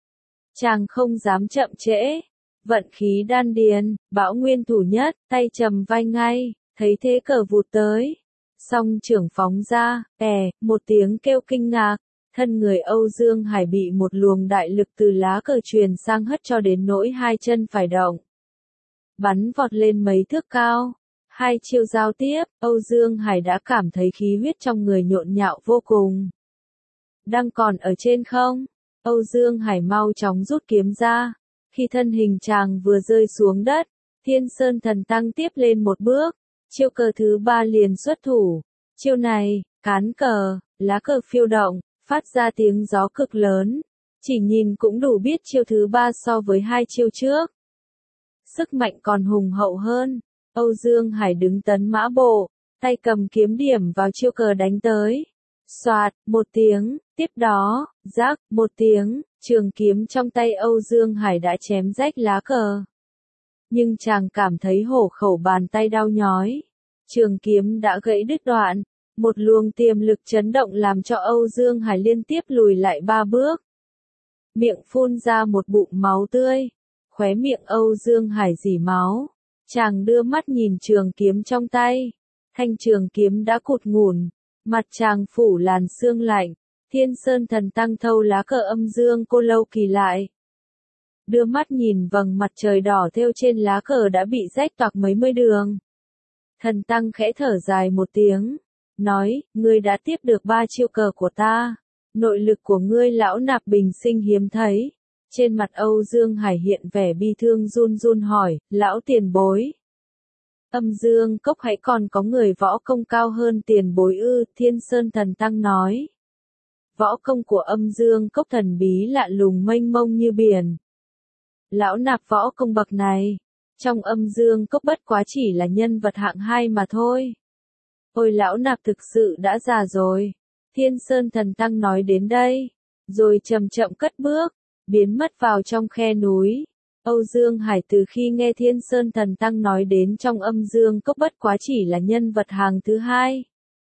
Chàng không dám chậm trễ. Vận khí đan điền, bão nguyên thủ nhất, tay trầm vai ngay, thấy thế cờ vụt tới. Song trưởng phóng ra, một tiếng kêu kinh ngạc. Thân người Âu Dương Hải bị một luồng đại lực từ lá cờ truyền sang hất cho đến nỗi hai chân phải động. Bắn vọt lên mấy thước cao. Hai chiêu giao tiếp, Âu Dương Hải đã cảm thấy khí huyết trong người nhộn nhạo vô cùng. Đang còn ở trên không? Âu Dương Hải mau chóng rút kiếm ra. Khi thân hình chàng vừa rơi xuống đất, Thiên Sơn Thần Tăng tiếp lên một bước. Chiêu cờ thứ 3 liền xuất thủ. Chiêu này, cán cờ, lá cờ phiêu động, phát ra tiếng gió cực lớn. Chỉ nhìn cũng đủ biết chiêu thứ 3 so với hai chiêu trước. Sức mạnh còn hùng hậu hơn. Âu Dương Hải đứng tấn mã bộ, tay cầm kiếm điểm vào chiêu cờ đánh tới. Soạt, một tiếng, tiếp đó, rác, một tiếng, trường kiếm trong tay Âu Dương Hải đã chém rách lá cờ. Nhưng chàng cảm thấy hổ khẩu bàn tay đau nhói. Trường kiếm đã gãy đứt đoạn. Một luồng tiềm lực chấn động làm cho Âu Dương Hải liên tiếp lùi lại 3 bước. Miệng phun ra một bụng máu tươi. Khóe miệng Âu Dương Hải rỉ máu. Chàng đưa mắt nhìn trường kiếm trong tay. Thanh trường kiếm đã cụt ngủn. Mặt chàng phủ làn sương lạnh. Thiên Sơn Thần Tăng thâu lá cờ âm dương cô lâu kỳ lại. Đưa mắt nhìn vầng mặt trời đỏ thêu trên lá cờ đã bị rách toạc mấy mươi đường. Thần Tăng khẽ thở dài một tiếng. Nói, ngươi đã tiếp được 3 chiêu cờ của ta. Nội lực của ngươi lão nạp bình sinh hiếm thấy. Trên mặt Âu Dương Hải hiện vẻ bi thương run run hỏi, lão tiền bối. Âm Dương Cốc hãy còn có người võ công cao hơn tiền bối ư, Thiên Sơn Thần Tăng nói. Võ công của Âm Dương Cốc thần bí lạ lùng mênh mông như biển. Lão nạp võ công bậc này, trong Âm Dương Cốc bất quá chỉ là nhân vật hạng 2 mà thôi. Ôi lão nạp thực sự đã già rồi. Thiên Sơn Thần Tăng nói đến đây, rồi chậm chậm cất bước, biến mất vào trong khe núi. Âu Dương Hải từ khi nghe Thiên Sơn Thần Tăng nói đến trong Âm Dương Cốc bất quá chỉ là nhân vật hàng thứ 2.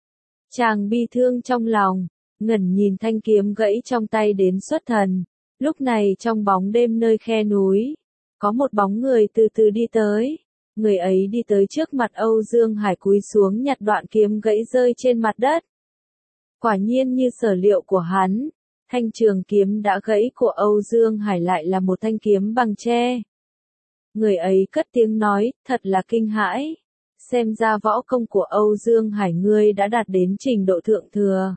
Chàng bi thương trong lòng, ngẩn nhìn thanh kiếm gãy trong tay đến xuất thần. Lúc này trong bóng đêm nơi khe núi, có một bóng người từ từ đi tới. Người ấy đi tới trước mặt Âu Dương Hải cúi xuống nhặt đoạn kiếm gãy rơi trên mặt đất. Quả nhiên như sở liệu của hắn, thanh trường kiếm đã gãy của Âu Dương Hải lại là một thanh kiếm bằng tre. Người ấy cất tiếng nói, thật là kinh hãi. Xem ra võ công của Âu Dương Hải ngươi đã đạt đến trình độ thượng thừa.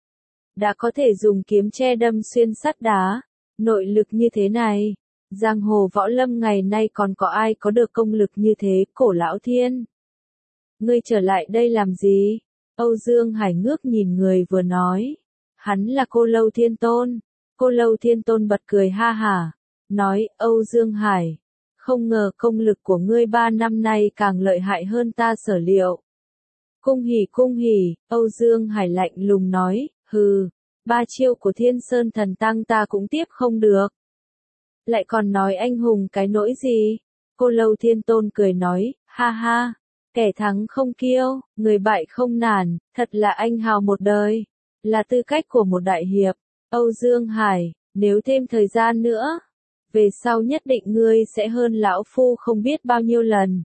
Đã có thể dùng kiếm tre đâm xuyên sắt đá. Nội lực như thế này, giang hồ võ lâm ngày nay còn có ai có được công lực như thế, Cổ Lão Thiên. Ngươi trở lại đây làm gì? Âu Dương Hải ngước nhìn người vừa nói. Hắn là Cô Lâu Thiên Tôn. Cô Lâu Thiên Tôn bật cười ha hả. Nói, Âu Dương Hải, không ngờ công lực của ngươi 3 năm nay càng lợi hại hơn ta sở liệu. Cung hỉ, Âu Dương Hải lạnh lùng nói, hừ, 3 chiêu của Thiên Sơn Thần Tăng ta cũng tiếp không được. Lại còn nói anh hùng cái nỗi gì? Cô Lâu Thiên Tôn cười nói, ha ha, kẻ thắng không kiêu, người bại không nản, thật là anh hào một đời, là tư cách của một đại hiệp. Âu Dương Hải, nếu thêm thời gian nữa, về sau nhất định ngươi sẽ hơn lão phu không biết bao nhiêu lần.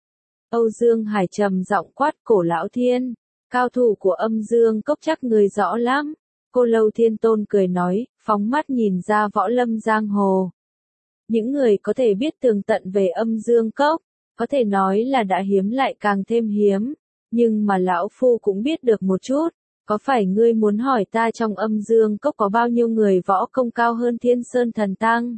Âu Dương Hải trầm giọng quát, Cổ Lão Thiên, cao thủ của Âm Dương Cốc chắc người rõ lắm. Cô Lâu Thiên Tôn cười nói, phóng mắt nhìn ra võ lâm giang hồ. Những người có thể biết tường tận về Âm Dương Cốc, có thể nói là đã hiếm lại càng thêm hiếm. Nhưng mà lão phu cũng biết được một chút, có phải ngươi muốn hỏi ta trong Âm Dương Cốc có bao nhiêu người võ công cao hơn Thiên Sơn Thần Tăng?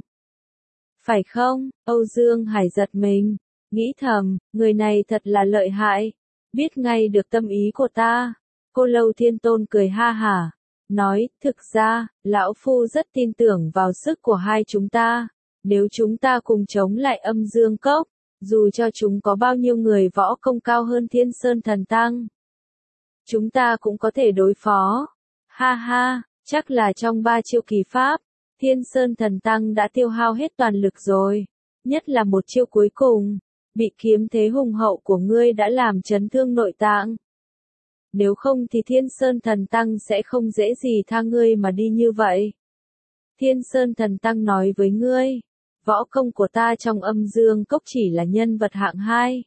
Phải không? Âu Dương Hải giật mình, nghĩ thầm, người này thật là lợi hại, biết ngay được tâm ý của ta. Cô Lâu Thiên Tôn cười ha hả, nói, thực ra, lão phu rất tin tưởng vào sức của hai chúng ta. Nếu chúng ta cùng chống lại Âm Dương Cốc, dù cho chúng có bao nhiêu người võ công cao hơn Thiên Sơn Thần Tăng, chúng ta cũng có thể đối phó. Ha ha, chắc là trong 3 chiêu kỳ pháp, Thiên Sơn Thần Tăng đã tiêu hao hết toàn lực rồi. Nhất là một chiêu cuối cùng, bị kiếm thế hùng hậu của ngươi đã làm chấn thương nội tạng. Nếu không thì Thiên Sơn Thần Tăng sẽ không dễ gì tha ngươi mà đi như vậy. Thiên Sơn Thần Tăng nói với ngươi, võ công của ta trong Âm Dương Cốc chỉ là nhân vật hạng 2.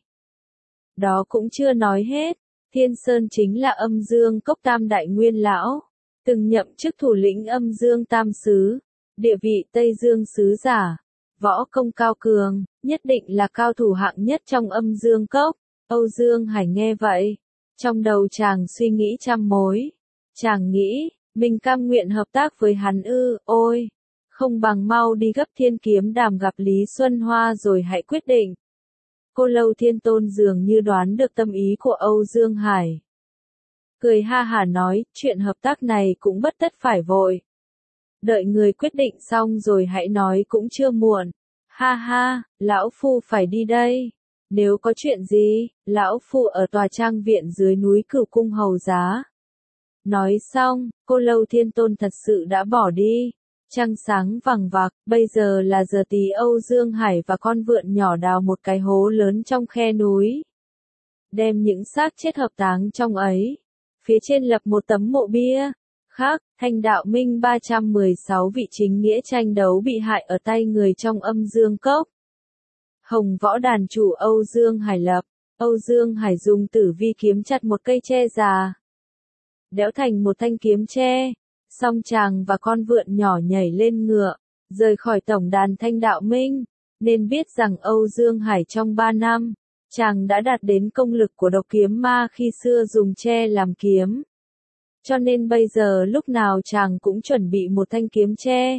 Đó cũng chưa nói hết, Thiên Sơn chính là Âm Dương Cốc Tam Đại Nguyên Lão, từng nhậm chức thủ lĩnh Âm Dương Tam Sứ, địa vị Tây Dương Sứ Giả, võ công cao cường, nhất định là cao thủ hạng nhất trong Âm Dương Cốc. Âu Dương Hải nghe vậy, trong đầu chàng suy nghĩ trăm mối. Chàng nghĩ, mình cam nguyện hợp tác với hắn ư, ôi, Không bằng mau đi gấp Thiên Kiếm Đàm gặp Lý Xuân Hoa rồi hãy quyết định. Cô Lâu Thiên Tôn dường như đoán được tâm ý của Âu Dương Hải. Cười ha hả nói, chuyện hợp tác này cũng bất tất phải vội. Đợi người quyết định xong rồi hãy nói cũng chưa muộn. Ha ha, lão phu phải đi đây. Nếu có chuyện gì, lão phu ở tòa trang viện dưới núi Cửu Cung hầu giá. Nói xong, cô Lâu Thiên Tôn thật sự đã bỏ đi. Trăng sáng vằng vặc, bây giờ là giờ tí Âu Dương Hải và con vượn nhỏ đào một cái hố lớn trong khe núi. Đem những xác chết hợp táng trong ấy. Phía trên lập một tấm mộ bia. Khác, Thanh Đạo Minh 316 vị chính nghĩa tranh đấu bị hại ở tay người trong Âm Dương Cốc. Hồng Võ đàn chủ Âu Dương Hải lập. Âu Dương Hải dùng tử vi kiếm chặt một cây tre già. Đẽo thành một thanh kiếm tre. Xong chàng và con vượn nhỏ nhảy lên ngựa, rời khỏi tổng đàn Thanh Đạo Minh, nên biết rằng Âu Dương Hải trong 3 năm, chàng đã đạt đến công lực của độc kiếm ma khi xưa dùng tre làm kiếm. Cho nên bây giờ lúc nào chàng cũng chuẩn bị một thanh kiếm tre.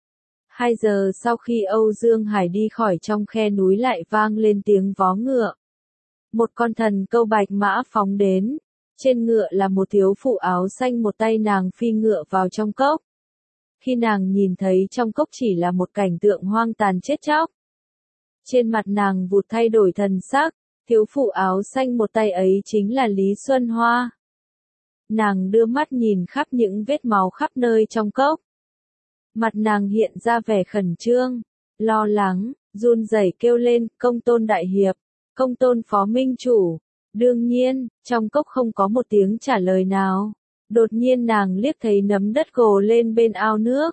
2 giờ sau khi Âu Dương Hải đi khỏi trong khe núi lại vang lên tiếng vó ngựa. Một con thần câu bạch mã phóng đến. Trên ngựa là một thiếu phụ áo xanh, một tay nàng phi ngựa vào trong cốc. Khi nàng nhìn thấy trong cốc chỉ là một cảnh tượng hoang tàn chết chóc. Trên mặt nàng vụt thay đổi thần sắc, thiếu phụ áo xanh một tay ấy chính là Lý Xuân Hoa. Nàng đưa mắt nhìn khắp những vết máu khắp nơi trong cốc. Mặt nàng hiện ra vẻ khẩn trương, lo lắng, run rẩy kêu lên, Công Tôn đại hiệp, Công Tôn phó minh chủ. Đương nhiên, trong cốc không có một tiếng trả lời nào. Đột nhiên nàng liếc thấy nấm đất gồ lên bên ao nước.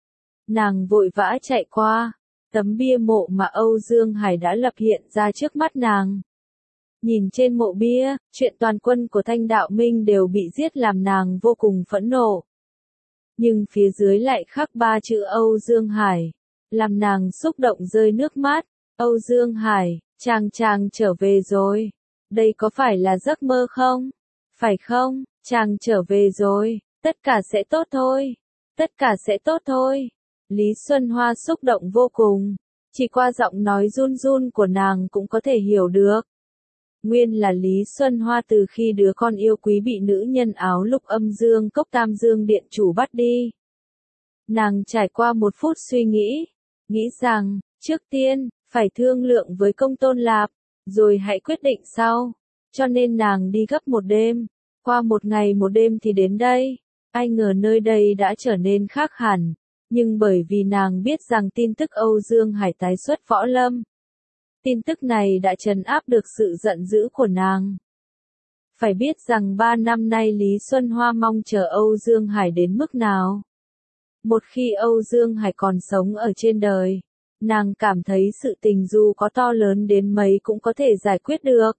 Nàng vội vã chạy qua. Tấm bia mộ mà Âu Dương Hải đã lập hiện ra trước mắt nàng. Nhìn trên mộ bia, chuyện toàn quân của Thanh Đạo Minh đều bị giết làm nàng vô cùng phẫn nộ. Nhưng phía dưới lại khắc 3 chữ Âu Dương Hải. Làm nàng xúc động rơi nước mắt. Âu Dương Hải, chàng trở về rồi. Đây có phải là giấc mơ không? Phải không? Chàng trở về rồi, tất cả sẽ tốt thôi. Tất cả sẽ tốt thôi. Lý Xuân Hoa xúc động vô cùng. Chỉ qua giọng nói run run của nàng cũng có thể hiểu được. Nguyên là Lý Xuân Hoa từ khi đứa con yêu quý bị nữ nhân áo lục Âm Dương Cốc Tam Dương Điện chủ bắt đi. Nàng trải qua một phút suy nghĩ rằng, trước tiên, phải thương lượng với Công Tôn Lạp. Rồi hãy quyết định sau. Cho nên nàng đi gấp một đêm. Qua một ngày một đêm thì đến đây. Ai ngờ nơi đây đã trở nên khác hẳn. Nhưng bởi vì nàng biết rằng tin tức Âu Dương Hải tái xuất võ lâm. Tin tức này đã trấn áp được sự giận dữ của nàng. Phải biết rằng 3 năm nay Lý Xuân Hoa mong chờ Âu Dương Hải đến mức nào. Một khi Âu Dương Hải còn sống ở trên đời. Nàng cảm thấy sự tình dù có to lớn đến mấy cũng có thể giải quyết được.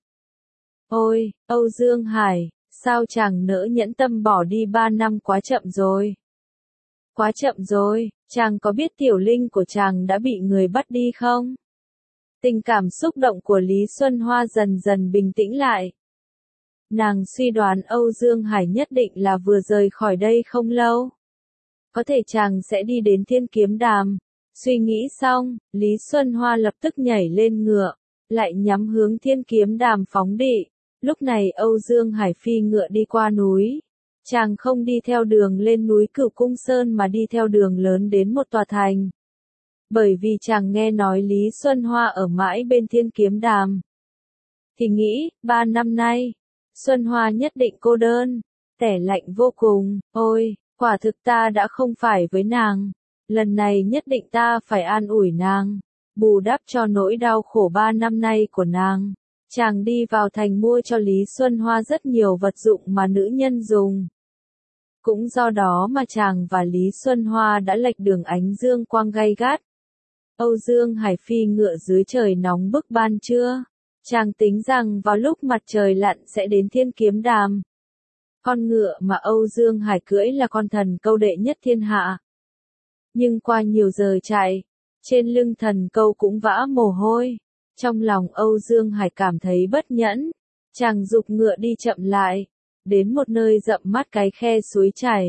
Ôi, Âu Dương Hải, sao chàng nỡ nhẫn tâm bỏ đi 3 năm quá chậm rồi. Quá chậm rồi, chàng có biết tiểu linh của chàng đã bị người bắt đi không? Tình cảm xúc động của Lý Xuân Hoa dần dần bình tĩnh lại. Nàng suy đoán Âu Dương Hải nhất định là vừa rời khỏi đây không lâu. Có thể chàng sẽ đi đến Thiên Kiếm Đàm. Suy nghĩ xong, Lý Xuân Hoa lập tức nhảy lên ngựa, lại nhắm hướng Thiên Kiếm Đàm phóng đi. Lúc này Âu Dương Hải phi ngựa đi qua núi. Chàng không đi theo đường lên núi Cửu Cung Sơn mà đi theo đường lớn đến một tòa thành. Bởi vì chàng nghe nói Lý Xuân Hoa ở mãi bên Thiên Kiếm Đàm. Thì nghĩ, 3 năm nay, Xuân Hoa nhất định cô đơn, tẻ lạnh vô cùng. Ôi, quả thực ta đã không phải với nàng. Lần này nhất định ta phải an ủi nàng, bù đắp cho nỗi đau khổ 3 năm nay của nàng. Chàng đi vào thành mua cho Lý Xuân Hoa rất nhiều vật dụng mà nữ nhân dùng. Cũng do đó mà chàng và Lý Xuân Hoa đã lệch đường ánh dương quang gay gắt. Âu Dương Hải phi ngựa dưới trời nóng bức ban trưa. Chàng tính rằng vào lúc mặt trời lặn sẽ đến Thiên Kiếm Đàm. Con ngựa mà Âu Dương Hải cưỡi là con thần câu đệ nhất thiên hạ. Nhưng qua nhiều giờ chạy, trên lưng thần câu cũng vã mồ hôi. Trong lòng Âu Dương Hải cảm thấy bất nhẫn. Chàng giục ngựa đi chậm lại. Đến một nơi rậm mắt cái khe suối chảy.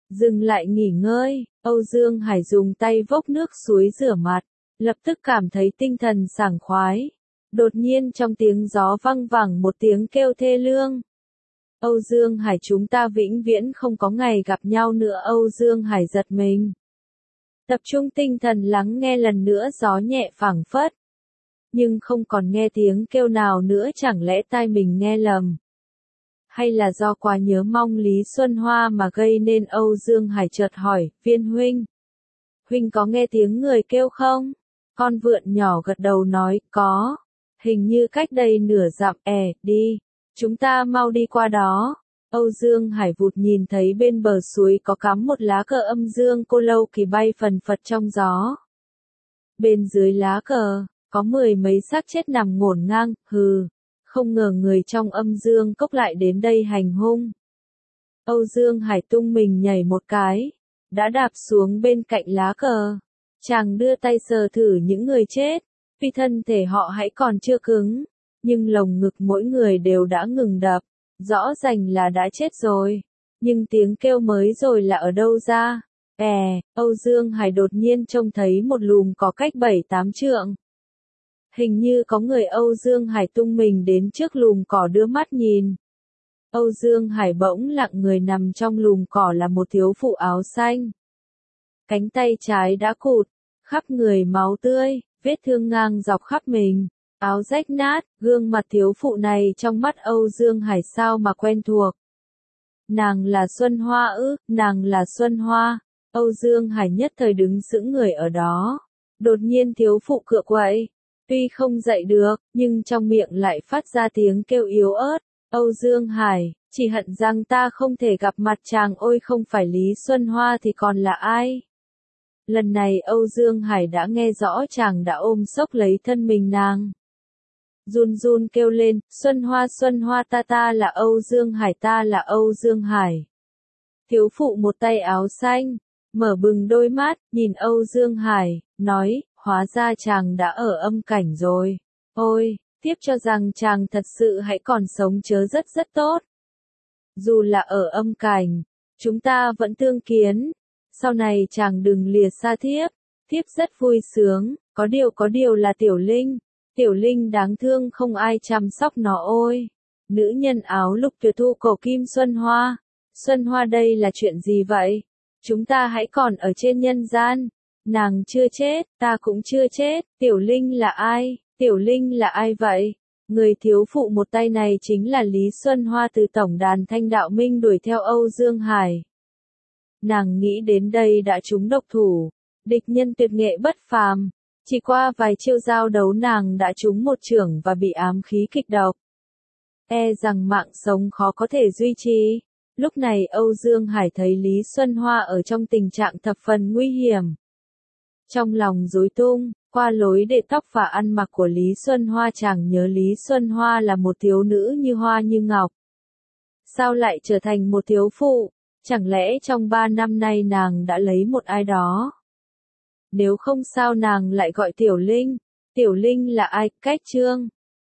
Dừng lại nghỉ ngơi, Âu Dương Hải dùng tay vốc nước suối rửa mặt, lập tức cảm thấy tinh thần sảng khoái. Đột nhiên trong tiếng gió văng vẳng một tiếng kêu thê lương. Âu Dương Hải, chúng ta vĩnh viễn không có ngày gặp nhau nữa. Âu Dương Hải giật mình. Tập trung tinh thần lắng nghe lần nữa, gió nhẹ phảng phất. Nhưng không còn nghe tiếng kêu nào nữa, chẳng lẽ tai mình nghe lầm? Hay là do quá nhớ mong Lý Xuân Hoa mà gây nên? Âu Dương Hải chợt hỏi, Viên huynh. Huynh có nghe tiếng người kêu không? Con vượn nhỏ gật đầu nói, có. Hình như cách đây nửa dặm. Đi. Chúng ta mau đi qua đó. Âu Dương Hải vụt nhìn thấy bên bờ suối có cắm một lá cờ âm dương cô lâu kỳ bay phần phật trong gió. Bên dưới lá cờ, có 10 mấy xác chết nằm ngổn ngang, hừ. Không ngờ người trong âm dương cốc lại đến đây hành hung. Âu Dương Hải tung mình nhảy một cái, đã đạp xuống bên cạnh lá cờ. Chàng đưa tay sờ thử những người chết, vì thân thể họ hãy còn chưa cứng, nhưng lồng ngực mỗi người đều đã ngừng đập, rõ ràng là đã chết rồi. Nhưng tiếng kêu mới rồi là ở đâu ra? Âu Dương Hải đột nhiên trông thấy một lùm cỏ cách 7-8 trượng. Hình như có người. Âu Dương Hải tung mình đến trước lùm cỏ đưa mắt nhìn. Âu Dương Hải bỗng lặng người, nằm trong lùm cỏ là một thiếu phụ áo xanh. Cánh tay trái đã cụt, khắp người máu tươi, vết thương ngang dọc khắp mình, áo rách nát, gương mặt thiếu phụ này trong mắt Âu Dương Hải sao mà quen thuộc. Nàng là Xuân Hoa ư? Nàng là Xuân Hoa. Âu Dương Hải nhất thời đứng sững người ở đó. Đột nhiên thiếu phụ cựa quậy. Tuy không dậy được, nhưng trong miệng lại phát ra tiếng kêu yếu ớt. Âu Dương Hải, chỉ hận rằng ta không thể gặp mặt chàng. Ôi, không phải Lý Xuân Hoa thì còn là ai? Lần này Âu Dương Hải đã nghe rõ, chàng đã ôm xốc lấy thân mình nàng. Run run kêu lên, Xuân Hoa, ta là Âu Dương Hải, ta là Âu Dương Hải. Thiếu phụ một tay áo xanh, mở bừng đôi mắt, nhìn Âu Dương Hải, nói, hóa ra chàng đã ở âm cảnh rồi. Ôi, tiếp cho rằng chàng thật sự hãy còn sống chớ rất rất tốt. Dù là ở âm cảnh, chúng ta vẫn tương kiến. Sau này chàng đừng lìa xa thiếp. Thiếp rất vui sướng, có điều là Tiểu Linh đáng thương, không ai chăm sóc nó. Ôi, nữ nhân áo lục tuyệt thu cổ kim Xuân Hoa đây là chuyện gì vậy? Chúng ta hãy còn ở trên nhân gian. Nàng chưa chết, ta cũng chưa chết. Tiểu Linh là ai? Tiểu Linh là ai vậy? Người thiếu phụ một tay này chính là Lý Xuân Hoa từ tổng đàn Thanh Đạo Minh đuổi theo Âu Dương Hải. Nàng nghĩ đến đây đã trúng độc thủ, địch nhân tuyệt nghệ bất phàm. Chỉ qua vài chiêu giao đấu nàng đã trúng một chưởng và bị ám khí kịch độc. Rằng mạng sống khó có thể duy trì. Lúc này Âu Dương Hải thấy Lý Xuân Hoa ở trong tình trạng thập phần nguy hiểm. Trong lòng rối tung, qua lối để tóc và ăn mặc của Lý Xuân Hoa, chàng nhớ Lý Xuân Hoa là một thiếu nữ như hoa như ngọc. Sao lại trở thành một thiếu phụ? Chẳng lẽ trong 3 năm nay nàng đã lấy một ai đó? Nếu không sao nàng lại gọi Tiểu Linh? Tiểu Linh là ai? Cách chương